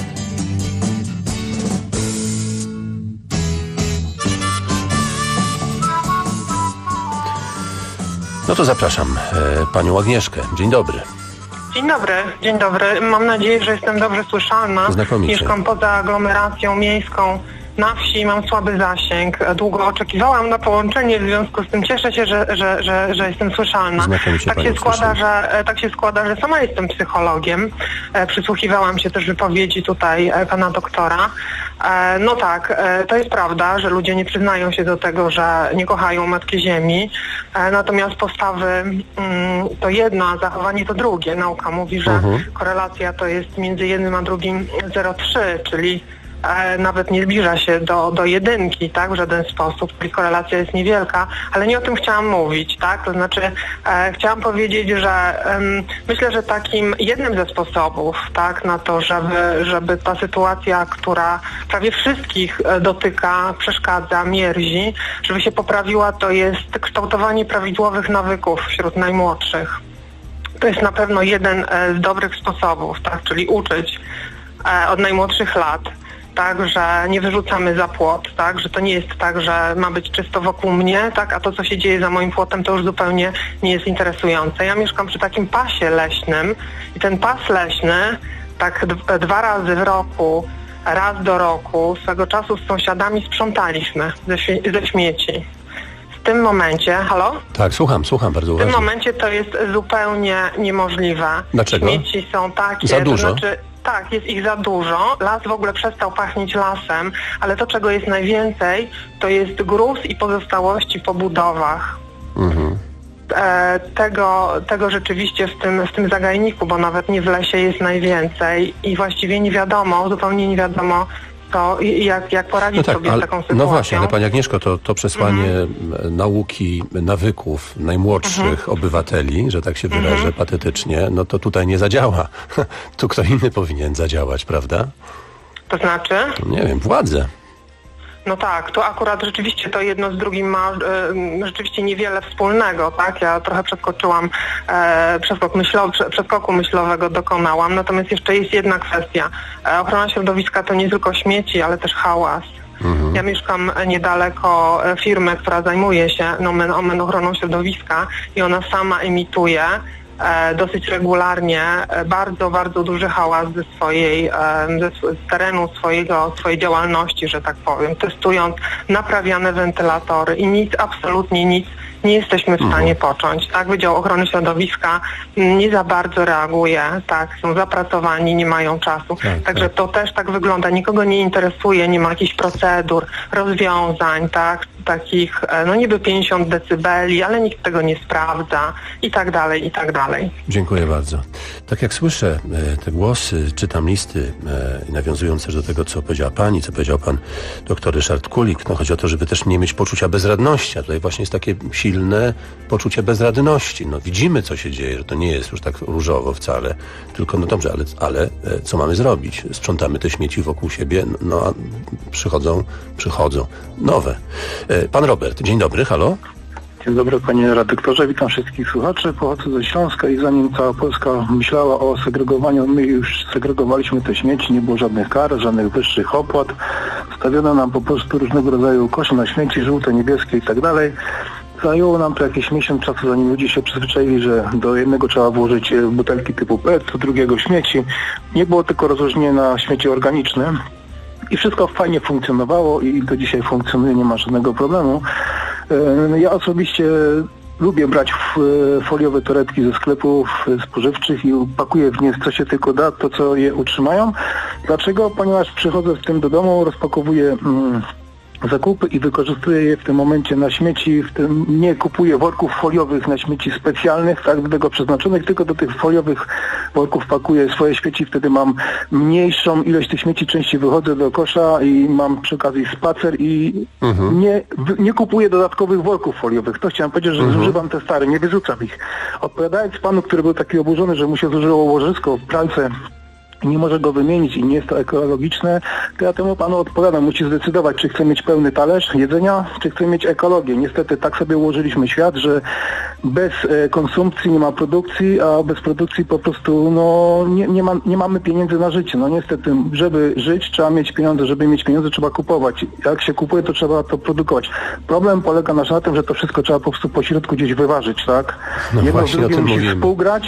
No to zapraszam panią Agnieszkę. Dzień dobry. Dzień dobry, dzień dobry. Mam nadzieję, że jestem dobrze słyszalna. Znakomicie. Mieszkam poza aglomeracją miejską. Na wsi mam słaby zasięg. Długo oczekiwałam na połączenie, w związku z tym cieszę się, że jestem słyszalna. Tak się składa, że sama jestem psychologiem. Przysłuchiwałam się też wypowiedzi tutaj pana doktora. No tak, to jest prawda, że ludzie nie przyznają się do tego, że nie kochają Matki Ziemi. Natomiast postawy to jedno, a zachowanie to drugie. Nauka mówi, że korelacja to jest między jednym a drugim 0,3, czyli nawet nie zbliża się do jedynki, tak, w żaden sposób, czyli korelacja jest niewielka, ale nie o tym chciałam mówić, tak, to znaczy chciałam powiedzieć, że myślę, że takim jednym ze sposobów, tak, na to, żeby ta sytuacja, która prawie wszystkich dotyka, przeszkadza, mierzi, żeby się poprawiła, to jest kształtowanie prawidłowych nawyków wśród najmłodszych. To jest na pewno jeden z dobrych sposobów, tak, czyli uczyć od najmłodszych lat, tak, że nie wyrzucamy za płot, tak, że to nie jest tak, że ma być czysto wokół mnie, tak, a to, co się dzieje za moim płotem, to już zupełnie nie jest interesujące. Ja mieszkam przy takim pasie leśnym i ten pas leśny, tak 2 razy w roku, raz do roku, swego czasu z sąsiadami sprzątaliśmy ze śmieci. W tym momencie, halo? Tak, słucham bardzo uważnie. W tym momencie to jest zupełnie niemożliwe. Dlaczego? Śmieci są takie, za dużo? To znaczy Tak, jest ich za dużo. Las w ogóle przestał pachnieć lasem, ale to, czego jest najwięcej, to jest gruz i pozostałości po budowach. Tego rzeczywiście w tym zagajniku, bo nawet nie w lesie jest najwięcej i właściwie nie wiadomo, zupełnie nie wiadomo, to jak poradzić sobie z taką sytuacją. No właśnie, ale Pani Agnieszko, to przesłanie nauki, nawyków najmłodszych obywateli, że tak się wyrażę patetycznie, no to tutaj nie zadziała. Tu kto inny powinien zadziałać, prawda? To znaczy? Nie wiem, władze. No tak, to akurat rzeczywiście to jedno z drugim ma rzeczywiście niewiele wspólnego, tak? Ja trochę przeskoczyłam, przeskoku myślowego dokonałam, natomiast jeszcze jest jedna kwestia. Ochrona środowiska to nie tylko śmieci, ale też hałas. Ja mieszkam niedaleko firmy, która zajmuje się ochroną środowiska i ona sama emituje dosyć regularnie bardzo, bardzo duży hałas z terenu swojej działalności, że tak powiem, testując naprawiane wentylatory i nic, absolutnie nic nie jesteśmy w stanie począć. Tak, Wydział Ochrony Środowiska nie za bardzo reaguje, tak, są zapracowani, nie mają czasu. Także to też tak wygląda, nikogo nie interesuje, nie ma jakichś procedur, rozwiązań, tak, takich, no niby 50 decybeli, ale nikt tego nie sprawdza i tak dalej, i tak dalej. Dziękuję bardzo. Tak jak słyszę te głosy, czytam listy nawiązujące też do tego, co powiedziała Pani, co powiedział Pan dr Ryszard Kulik, no chodzi o to, żeby też nie mieć poczucia bezradności, a tutaj właśnie jest takie silne poczucie bezradności. No widzimy, co się dzieje, że to nie jest już tak różowo wcale, tylko no dobrze, ale co mamy zrobić? Sprzątamy te śmieci wokół siebie, no a przychodzą nowe. Pan Robert, dzień dobry, halo? Dzień dobry, panie redaktorze, witam wszystkich słuchaczy. Pochodzę ze Śląska i zanim cała Polska myślała o segregowaniu, my już segregowaliśmy te śmieci, nie było żadnych kar, żadnych wyższych opłat. Stawiono nam po prostu różnego rodzaju kosze na śmieci, żółte, niebieskie i tak dalej. Zajęło nam to jakiś miesiąc czasu, zanim ludzie się przyzwyczaili, że do jednego trzeba włożyć butelki typu PET, do drugiego śmieci. Nie było tylko rozróżnienia na śmieci organiczne. I wszystko fajnie funkcjonowało i do dzisiaj funkcjonuje, nie ma żadnego problemu. Ja osobiście lubię brać foliowe torebki ze sklepów spożywczych i pakuję w nie, co się tylko da, to co je utrzymają. Dlaczego? Ponieważ przychodzę z tym do domu, rozpakowuję zakupy i wykorzystuję je w tym momencie na śmieci, nie kupuję worków foliowych na śmieci specjalnych, tak do tego przeznaczonych, tylko do tych foliowych worków pakuję swoje śmieci, wtedy mam mniejszą ilość tych śmieci, częściej wychodzę do kosza i mam przy okazji spacer i nie kupuję dodatkowych worków foliowych. To chciałem powiedzieć, że zużywam te stare, nie wyrzucam ich. Odpowiadając panu, który był taki oburzony, że mu się zużyło łożysko w pralce, nie może go wymienić i nie jest to ekologiczne, to ja temu panu odpowiadam, musi zdecydować, czy chce mieć pełny talerz jedzenia, czy chce mieć ekologię. Niestety tak sobie ułożyliśmy świat, że bez konsumpcji nie ma produkcji, a bez produkcji po prostu nie mamy pieniędzy na życie. No niestety, żeby żyć, trzeba mieć pieniądze, żeby mieć pieniądze, trzeba kupować. Jak się kupuje, to trzeba to produkować. Problem polega na tym, że to wszystko trzeba po prostu po środku gdzieś wyważyć, tak? No jedno z drugim musi współgrać.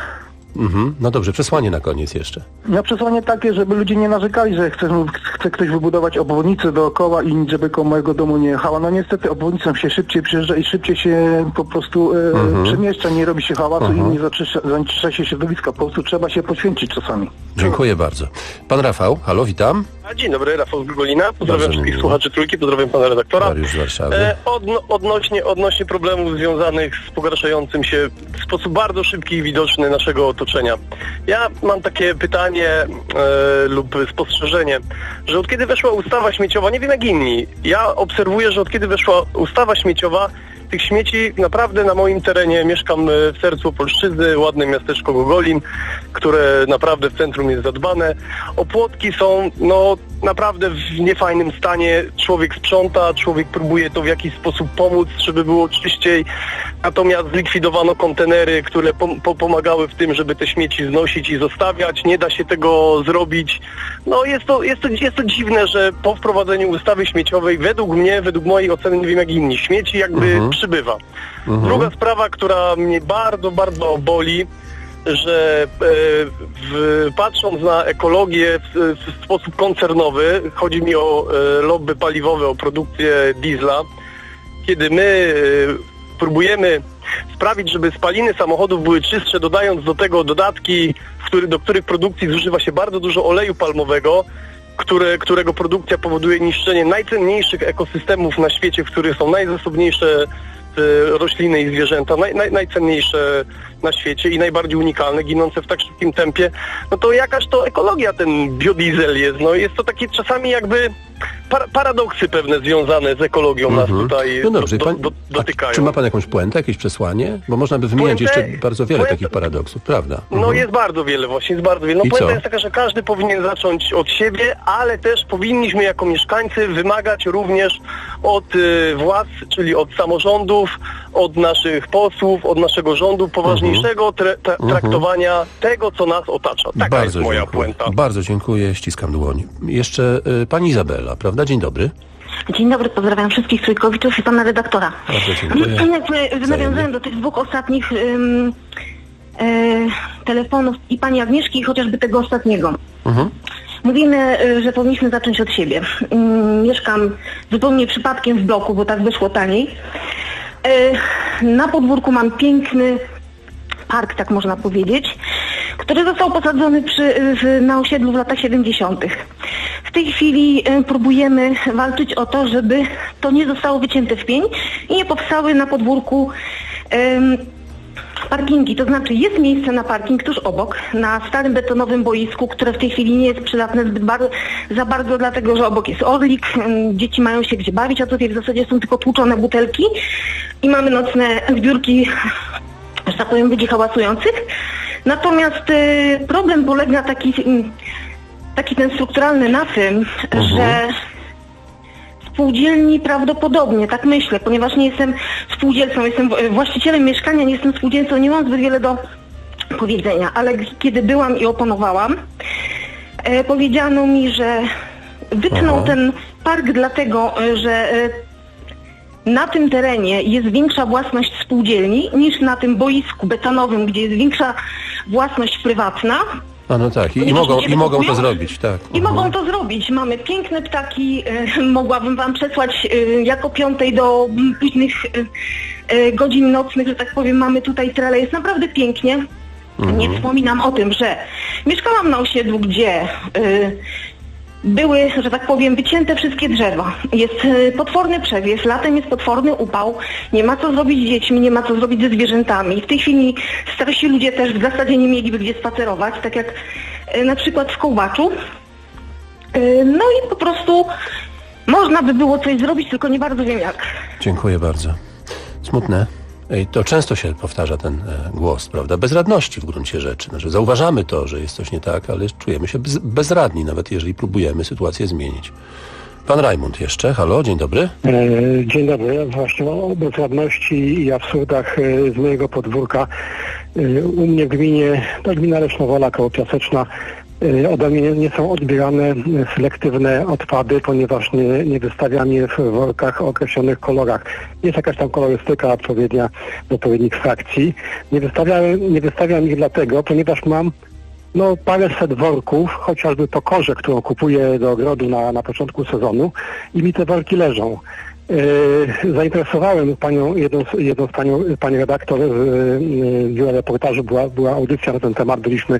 No dobrze, przesłanie na koniec jeszcze. No przesłanie takie, żeby ludzie nie narzekali, że chce ktoś wybudować obwodnicę dookoła i żeby koło mojego domu nie jechała. No niestety obwodnicą się szybciej przyjeżdża i szybciej się po prostu przemieszcza, nie robi się hałasu i nie zanieczyszcza się środowiska. Po prostu trzeba się poświęcić czasami. Dziękuję bardzo. Pan Rafał, halo, witam. Dzień dobry, Rafał z Grugolina. Pozdrawiam wszystkich słuchaczy Trójki, pozdrawiam pana redaktora. Mariusz z Warszawy. Odnośnie problemów związanych z pogarszającym się w sposób bardzo szybki i widoczny naszego otoczenia. Ja mam takie pytanie lub spostrzeżenie, że od kiedy weszła ustawa śmieciowa, nie wiem jak inni, ja obserwuję, że od kiedy weszła ustawa śmieciowa, tych śmieci naprawdę na moim terenie, mieszkam w sercu Opolszczyzny, ładne miasteczko Gogolin, które naprawdę w centrum jest zadbane. Opłotki są naprawdę w niefajnym stanie, człowiek sprząta, człowiek próbuje to w jakiś sposób pomóc, żeby było czyściej, natomiast zlikwidowano kontenery, które pomagały w tym, żeby te śmieci znosić i zostawiać, nie da się tego zrobić. No jest to dziwne, że po wprowadzeniu ustawy śmieciowej, według mojej oceny, nie wiem jak inni, śmieci jakby przybywa. Druga sprawa, która mnie bardzo, bardzo boli, że patrząc na ekologię w sposób koncernowy, chodzi mi o lobby paliwowe, o produkcję diesla, kiedy my próbujemy sprawić, żeby spaliny samochodów były czystsze, dodając do tego dodatki do których produkcji zużywa się bardzo dużo oleju palmowego, którego produkcja powoduje niszczenie najcenniejszych ekosystemów na świecie, w których są najzasobniejsze rośliny i zwierzęta, najcenniejsze na świecie i najbardziej unikalne, ginące w tak szybkim tempie, no to jakaż to ekologia ten biodiesel jest. No jest to takie czasami jakby paradoksy pewne związane z ekologią nas tutaj dotykają. Czy ma pan jakąś puentę, jakieś przesłanie? Bo można by wymieniać jeszcze bardzo wiele takich paradoksów, prawda? No jest bardzo wiele właśnie, jest bardzo wiele. No puenta jest taka, że każdy powinien zacząć od siebie, ale też powinniśmy jako mieszkańcy wymagać również od władz, czyli od samorządów, od naszych posłów, od naszego rządu poważniejszego traktowania tego, co nas otacza. Taka jest moja puenta. Bardzo dziękuję, ściskam dłoń. Jeszcze pani Izabela, prawda? Dzień dobry. Dzień dobry, pozdrawiam wszystkich trójkowiczów i pana redaktora. Bardzo dziękuję. Nawiązując do tych dwóch ostatnich telefonów i pani Agnieszki, i chociażby tego ostatniego. Mówimy, że powinniśmy zacząć od siebie. Mieszkam zupełnie przypadkiem w bloku, bo tak wyszło taniej. Na podwórku mam piękny park, tak można powiedzieć, który został posadzony na osiedlu w latach 70. W tej chwili próbujemy walczyć o to, żeby to nie zostało wycięte w pień i nie powstały na podwórku parkingi. To znaczy jest miejsce na parking tuż obok, na starym betonowym boisku, które w tej chwili nie jest przydatne za bardzo, dlatego że obok jest orlik, dzieci mają się gdzie bawić, a tutaj w zasadzie są tylko tłuczone butelki i mamy nocne zbiórki, że tak powiem, ludzi hałasujących. Natomiast problem polega taki ten strukturalny na tym, że spółdzielni prawdopodobnie, tak myślę, ponieważ nie jestem spółdzielcą, jestem właścicielem mieszkania, nie jestem spółdzielcą, nie mam zbyt wiele do powiedzenia, ale kiedy byłam i oponowałam, powiedziano mi, że wytną ten park dlatego, że na tym terenie jest większa własność spółdzielni niż na tym boisku betonowym, gdzie jest większa własność prywatna. No tak, i mogą to zrobić, tak. I mogą to zrobić. Mamy piękne ptaki, mogłabym wam przesłać jako 5 do późnych godzin nocnych, że tak powiem, mamy tutaj trele, jest naprawdę pięknie. Nie wspominam o tym, że mieszkałam na osiedlu, gdzie były, że tak powiem, wycięte wszystkie drzewa. Jest potworny przewiew, latem jest potworny upał, nie ma co zrobić z dziećmi, nie ma co zrobić ze zwierzętami. W tej chwili starsi ludzie też w zasadzie nie mieliby gdzie spacerować, tak jak na przykład w Kołbaczu. No i po prostu można by było coś zrobić, tylko nie bardzo wiem jak. Dziękuję bardzo. Smutne. To często się powtarza ten głos, prawda? Bezradności w gruncie rzeczy. Znaczy, zauważamy to, że jest coś nie tak, ale czujemy się bezradni, nawet jeżeli próbujemy sytuację zmienić. Pan Rajmund jeszcze. Halo, dzień dobry. Dzień dobry. Właśnie o bezradności i absurdach z mojego podwórka. U mnie w gminie, to gmina Lesznowola koło Piaseczna, ode mnie nie są odbierane selektywne odpady, ponieważ nie wystawiam je w workach o określonych kolorach. Jest jakaś tam kolorystyka odpowiednich frakcji. Nie wystawiam ich dlatego, ponieważ mam paręset worków, chociażby po korze, którą kupuję do ogrodu na początku sezonu i mi te worki leżą. Zainteresowałem jedną z panią redaktor z biura reportażu, była audycja na ten temat, byliśmy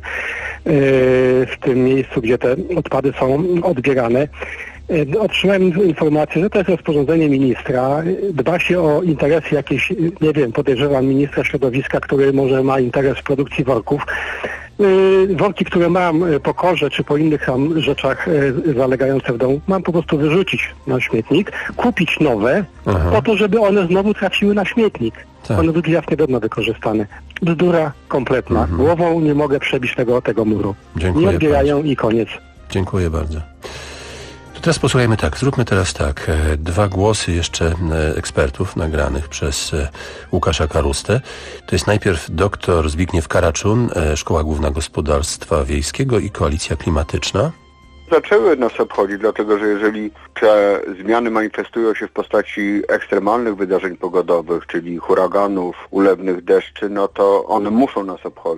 w tym miejscu, gdzie te odpady są odbierane. Otrzymałem informację, że to jest rozporządzenie ministra. Dba się o interesy jakieś, nie wiem, podejrzewam ministra środowiska, który może ma interes w produkcji worków. Worki, które mam po korze czy po innych tam rzeczach zalegające w domu, mam po prostu wyrzucić na śmietnik, kupić nowe, po to, żeby one znowu trafiły na śmietnik. Tak. One drugi raz nie będą wykorzystane. Bzdura kompletna. Głową nie mogę przebić tego muru. Dziękuję nie odbierają bardzo. I koniec. Dziękuję bardzo. To teraz posłuchajmy tak, zróbmy teraz tak. 2 głosy jeszcze ekspertów nagranych przez Łukasza Karustę. To jest najpierw dr Zbigniew Karaczun, Szkoła Główna Gospodarstwa Wiejskiego i Koalicja Klimatyczna. Zaczęły nas obchodzić, dlatego że jeżeli te zmiany manifestują się w postaci ekstremalnych wydarzeń pogodowych, czyli huraganów, ulewnych deszczy, no to one muszą nas obchodzić.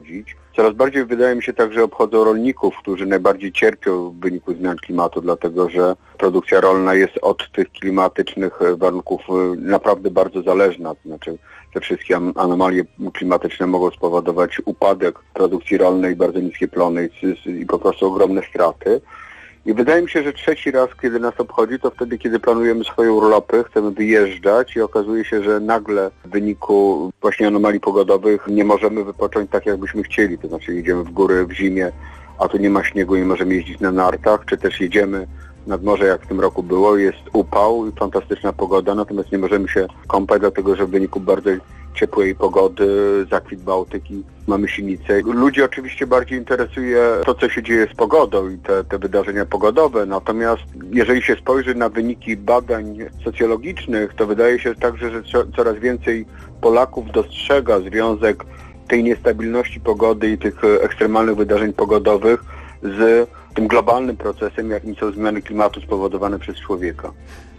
Coraz bardziej wydaje mi się także obchodzą rolników, którzy najbardziej cierpią w wyniku zmian klimatu, dlatego że produkcja rolna jest od tych klimatycznych warunków naprawdę bardzo zależna. To znaczy te wszystkie anomalie klimatyczne mogą spowodować upadek produkcji rolnej, bardzo niskie plony i po prostu ogromne straty. I wydaje mi się, że trzeci raz, kiedy nas obchodzi, to wtedy, kiedy planujemy swoje urlopy, chcemy wyjeżdżać i okazuje się, że nagle w wyniku właśnie anomalii pogodowych nie możemy wypocząć tak, jakbyśmy chcieli. To znaczy jedziemy w góry w zimie, a tu nie ma śniegu, nie możemy jeździć na nartach, czy też jedziemy nad morze, jak w tym roku było, jest upał i fantastyczna pogoda, natomiast nie możemy się kąpać, dlatego że w wyniku bardzo ciepłej pogody, zakwit Bałtyki, mamy sinicę. Ludzi oczywiście bardziej interesuje to, co się dzieje z pogodą i te wydarzenia pogodowe, natomiast jeżeli się spojrzy na wyniki badań socjologicznych, to wydaje się także, że coraz więcej Polaków dostrzega związek tej niestabilności pogody i tych ekstremalnych wydarzeń pogodowych z tym globalnym procesem, jakim są zmiany klimatu spowodowane przez człowieka.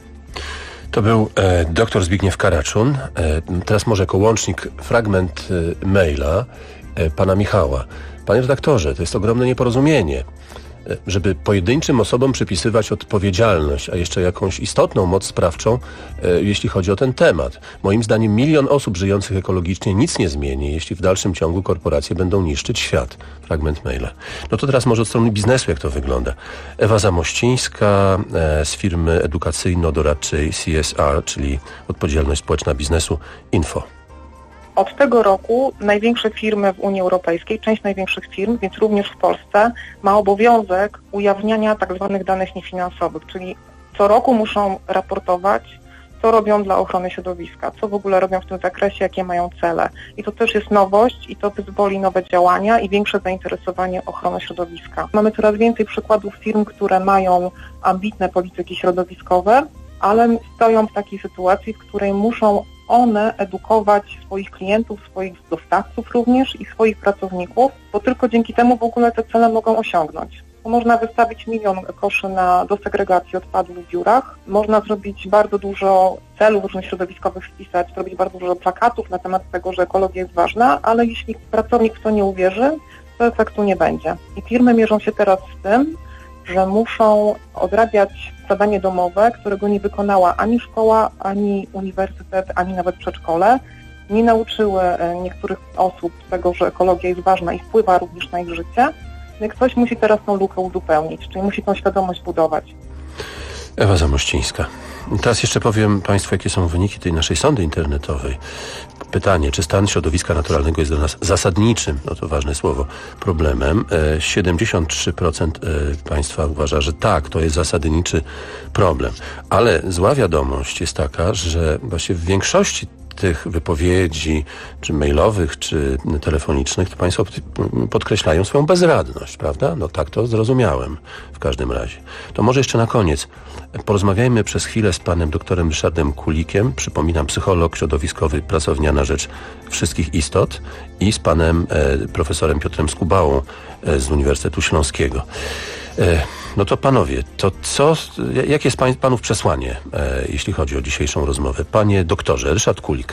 To był dr Zbigniew Karaczun. Teraz może jako łącznik fragment maila pana Michała. Panie redaktorze, to jest ogromne nieporozumienie. Żeby pojedynczym osobom przypisywać odpowiedzialność, a jeszcze jakąś istotną moc sprawczą, jeśli chodzi o ten temat. Moim zdaniem 1 milion osób żyjących ekologicznie nic nie zmieni, jeśli w dalszym ciągu korporacje będą niszczyć świat. Fragment maila. No to teraz może od strony biznesu, jak to wygląda. Ewa Zamościńska z firmy edukacyjno-doradczej CSR, czyli Odpowiedzialność Społeczna Biznesu, Info. Od tego roku największe firmy w Unii Europejskiej, część największych firm, więc również w Polsce, ma obowiązek ujawniania tzw. danych niefinansowych, czyli co roku muszą raportować, co robią dla ochrony środowiska, co w ogóle robią w tym zakresie, jakie mają cele. I to też jest nowość i to wyzwoli nowe działania i większe zainteresowanie ochroną środowiska. Mamy coraz więcej przykładów firm, które mają ambitne polityki środowiskowe, ale stoją w takiej sytuacji, w której muszą one edukować swoich klientów, swoich dostawców również i swoich pracowników, bo tylko dzięki temu w ogóle te cele mogą osiągnąć. Można wystawić 1 milion koszy do segregacji odpadów w biurach, można zrobić bardzo dużo celów różnych środowiskowych wpisać, zrobić bardzo dużo plakatów na temat tego, że ekologia jest ważna, ale jeśli pracownik w to nie uwierzy, to efektu nie będzie. I firmy mierzą się teraz z tym, że muszą odrabiać zadanie domowe, którego nie wykonała ani szkoła, ani uniwersytet, ani nawet przedszkole. Nie nauczyły niektórych osób tego, że ekologia jest ważna i wpływa również na ich życie. Ktoś musi teraz tą lukę uzupełnić, czyli musi tą świadomość budować. Ewa Zamościńska. Teraz jeszcze powiem Państwu, jakie są wyniki tej naszej sondy internetowej. Pytanie, czy stan środowiska naturalnego jest dla nas zasadniczym, no to ważne słowo, problemem. 73% Państwa uważa, że tak, to jest zasadniczy problem. Ale zła wiadomość jest taka, że właśnie w większości tych wypowiedzi, czy mailowych, czy telefonicznych, to Państwo podkreślają swoją bezradność, prawda? No tak to zrozumiałem w każdym razie. To może jeszcze na koniec porozmawiajmy przez chwilę z panem doktorem Ryszardem Kulikiem, przypominam, psycholog środowiskowy, pracownia na rzecz wszystkich istot, i z panem profesorem Piotrem Skubałą z Uniwersytetu Śląskiego. No to panowie, jakie jest panów przesłanie, jeśli chodzi o dzisiejszą rozmowę? Panie doktorze, Ryszard Kulik.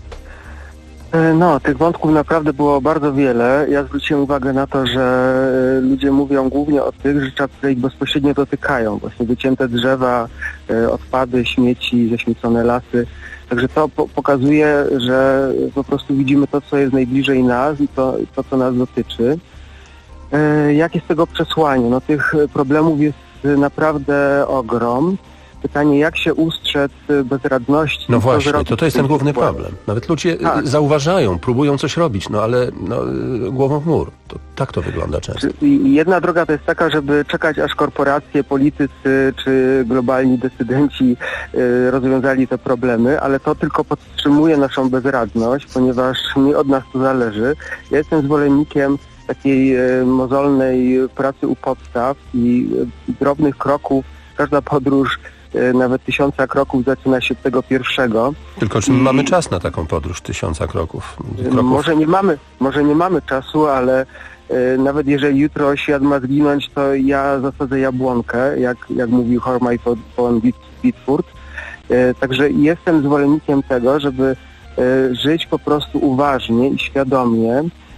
No, tych wątków naprawdę było bardzo wiele. Ja zwróciłem uwagę na to, że ludzie mówią głównie o tych rzeczach, które ich bezpośrednio dotykają. Właśnie wycięte drzewa, odpady, śmieci, zaśmiecone lasy. Także to pokazuje, że po prostu widzimy to, co jest najbliżej nas i to co nas dotyczy. Jakie z tego przesłanie? No, tych problemów jest naprawdę ogrom. Pytanie, jak się ustrzec bezradności? No właśnie, to jest ten główny problem. Nawet ludzie zauważają, próbują coś robić, no ale głową w mur. Tak to wygląda często. Jedna droga to jest taka, żeby czekać, aż korporacje, politycy czy globalni decydenci rozwiązali te problemy, ale to tylko podtrzymuje naszą bezradność, ponieważ nie od nas to zależy. Ja jestem zwolennikiem takiej mozolnej pracy u podstaw i drobnych kroków. Każda podróż, nawet 1000 kroków, zaczyna się od tego pierwszego. Tylko czy mamy czas na taką podróż 1000 kroków? Może nie mamy czasu, ale nawet jeżeli jutro świat ma zginąć, to ja zasadzę jabłonkę, jak mówił Hormay von Bitford. Także jestem zwolennikiem tego, żeby żyć po prostu uważnie i świadomie,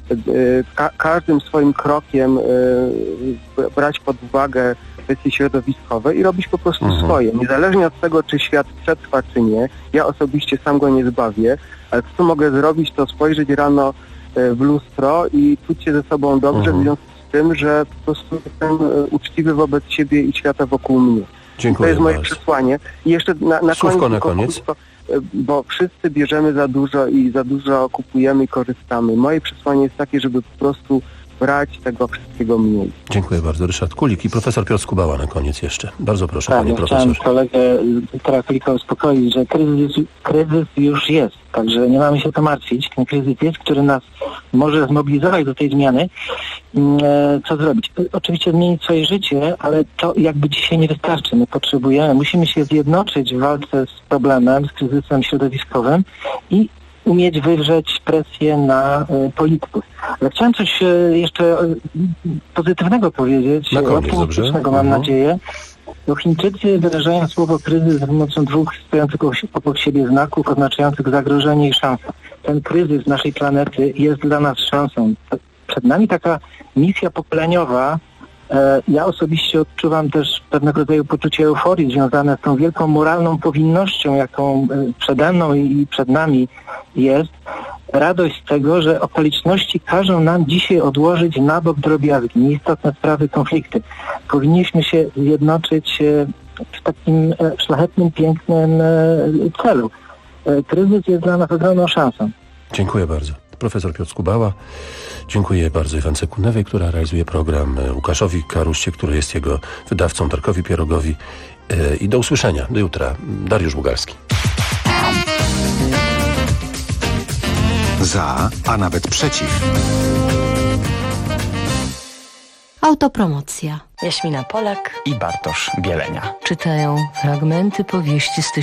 każdym swoim krokiem brać pod uwagę kwestie środowiskowe i robić po prostu swoje. Niezależnie od tego, czy świat przetrwa, czy nie, ja osobiście sam go nie zbawię, ale co mogę zrobić, to spojrzeć rano w lustro i czuć się ze sobą dobrze, w związku z tym, że po prostu jestem uczciwy wobec siebie i świata wokół mnie. Dziękuję. To jest moje przesłanie. I jeszcze na koniec. Bo wszyscy bierzemy za dużo i za dużo kupujemy i korzystamy. Moje przesłanie jest takie, żeby po prostu brać tego wszystkiego mniej. Dziękuję bardzo. Ryszard Kulik i profesor Piotr Skubała na koniec jeszcze. Bardzo proszę, panie profesorze. Chciałem kolegę Piotra Kulika uspokoić, że kryzys już jest, także nie mamy się to martwić. Ten kryzys jest, który nas może zmobilizować do tej zmiany. Co zrobić? Oczywiście zmienić swoje życie, ale to jakby dzisiaj nie wystarczy. Musimy się zjednoczyć w walce z problemem, z kryzysem środowiskowym i umieć wywrzeć presję na polityków. Ale chciałem coś jeszcze pozytywnego powiedzieć, optymistycznego mam nadzieję. To Chińczycy wyrażają słowo kryzys za pomocą dwóch stojących obok siebie znaków oznaczających zagrożenie i szansę. Ten kryzys naszej planety jest dla nas szansą. Przed nami taka misja pokoleniowa. Ja osobiście odczuwam też pewnego rodzaju poczucie euforii związane z tą wielką moralną powinnością, jaką przede mną i przed nami jest. Radość z tego, że okoliczności każą nam dzisiaj odłożyć na bok drobiazgi, nieistotne sprawy, konflikty. Powinniśmy się zjednoczyć w takim szlachetnym, pięknym celu. Kryzys jest dla nas ogromną szansą. Dziękuję bardzo. Profesor Piotr Skubała. Dziękuję bardzo Iwance Kunewej, która realizuje program, Łukaszowi Karuście, który jest jego wydawcą, Darkowi Pierogowi. I do usłyszenia. Do jutra. Dariusz Bugalski. Za, a nawet przeciw. Autopromocja. Jaśmina Polak i Bartosz Bielenia czytają fragmenty powieści z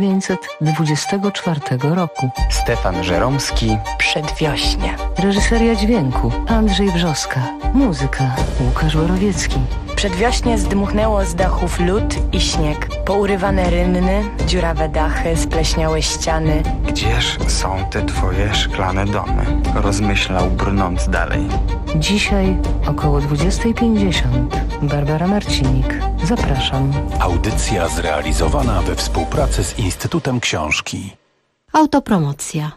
1924 roku. Stefan Żeromski. Przedwiośnie. Reżyseria dźwięku Andrzej Brzoska. Muzyka Łukasz Borowiecki. Przedwiośnie zdmuchnęło z dachów lód i śnieg. Pourywane rynny, dziurawe dachy, spleśniałe ściany. Gdzież są te twoje szklane domy? Rozmyślał, brnąc dalej. Dzisiaj około 20:50. Barbara Marcinik. Zapraszam. Audycja zrealizowana we współpracy z Instytutem Książki. Autopromocja.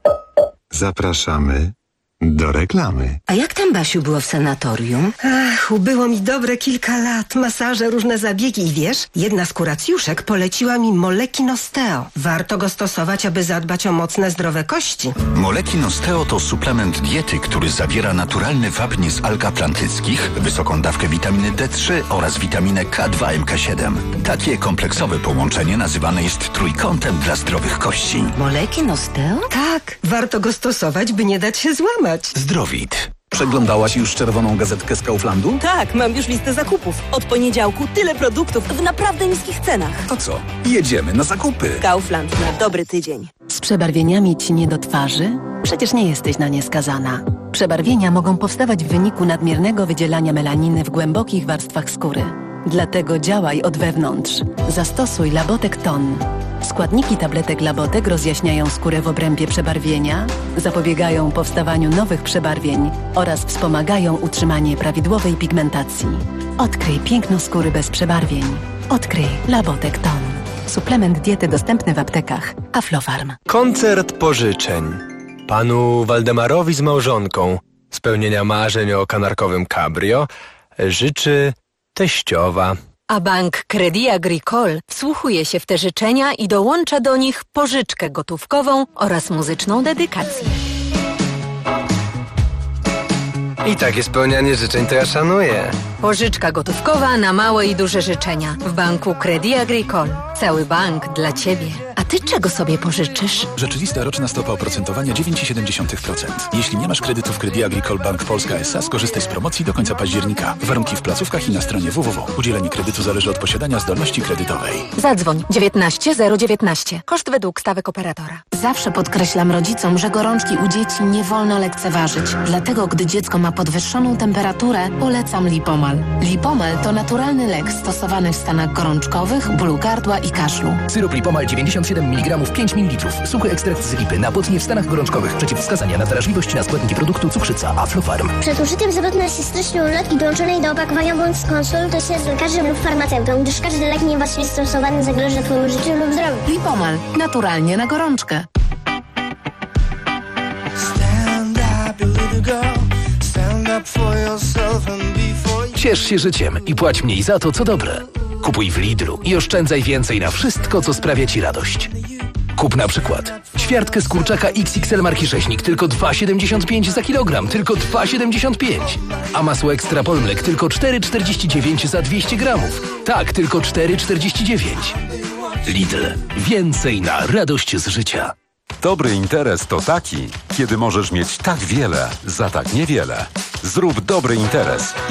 Zapraszamy do reklamy. A jak tam, Basiu, było w sanatorium? Ach, ubyło mi dobre kilka lat. Masaże, różne zabiegi i wiesz, jedna z kuracjuszek poleciła mi Molekin Osteo. Warto go stosować, aby zadbać o mocne, zdrowe kości. Molekin Osteo to suplement diety, który zawiera naturalny wapń z alg atlantyckich, wysoką dawkę witaminy D3 oraz witaminę K2 MK7. Takie kompleksowe połączenie nazywane jest trójkątem dla zdrowych kości. Molekin Osteo? Tak, warto go stosować, by nie dać się złamać. Zdrowit. Przeglądałaś już czerwoną gazetkę z Kauflandu? Tak, mam już listę zakupów. Od poniedziałku tyle produktów w naprawdę niskich cenach. To co? Jedziemy na zakupy. Kaufland na dobry tydzień. Z przebarwieniami ci nie do twarzy? Przecież nie jesteś na nie skazana. Przebarwienia mogą powstawać w wyniku nadmiernego wydzielania melaniny w głębokich warstwach skóry. Dlatego działaj od wewnątrz. Zastosuj Labotek Ton. Składniki tabletek Labotek rozjaśniają skórę w obrębie przebarwienia, zapobiegają powstawaniu nowych przebarwień oraz wspomagają utrzymanie prawidłowej pigmentacji. Odkryj piękno skóry bez przebarwień. Odkryj Labotek Ton. Suplement diety dostępny w aptekach. Aflofarm. Koncert pożyczeń. Panu Waldemarowi z małżonką spełnienia marzeń o kanarkowym cabrio życzy teściowa. A bank Crédit Agricole wsłuchuje się w te życzenia i dołącza do nich pożyczkę gotówkową oraz muzyczną dedykację. I takie spełnianie życzeń to ja szanuję. Pożyczka gotówkowa na małe i duże życzenia w banku Crédit Agricole. Cały bank dla Ciebie. A Ty czego sobie pożyczysz? Rzeczywista roczna stopa oprocentowania 9,7%. Jeśli nie masz kredytu w Crédit Agricole Bank Polska S.A., skorzystaj z promocji do końca października. Warunki w placówkach i na stronie www. Udzielenie kredytu zależy od posiadania zdolności kredytowej. Zadzwoń 19 019. Koszt według stawek operatora. Zawsze podkreślam rodzicom, że gorączki u dzieci nie wolno lekceważyć. Dlatego, gdy dziecko ma podwyższoną temperaturę, polecam Lipomal. Lipomal to naturalny lek stosowany w stanach gorączkowych, bólu gardła i kaszlu. Syrop Lipomal 97 7 mg 5 ml. Suchy ekstrakt z lipy na potnie w stanach gorączkowych. Przeciwwskazania na wrażliwość na składniki produktu cukrzyca Aflofarm. Przed użyciem zwrotność jest treścią ulotki dołączonej do opakowania bądź skonsultuj się z lekarzem lub farmaceutą, gdyż każdy lek niewłaściwie stosowany zagraża Twojemu życiu lub zdrowiu. Lipomal. Naturalnie na gorączkę. Ciesz się życiem i płać mniej za to, co dobre. Kupuj w Lidlu i oszczędzaj więcej na wszystko, co sprawia Ci radość. Kup na przykład ćwiartkę z kurczaka XXL marki Rzeźnik, tylko 2,75 za kilogram, tylko 2,75. A masło Ekstra Polmlek tylko 4,49 za 200 gramów. Tak, tylko 4,49. Lidl. Więcej na radość z życia. Dobry interes to taki, kiedy możesz mieć tak wiele za tak niewiele. Zrób dobry interes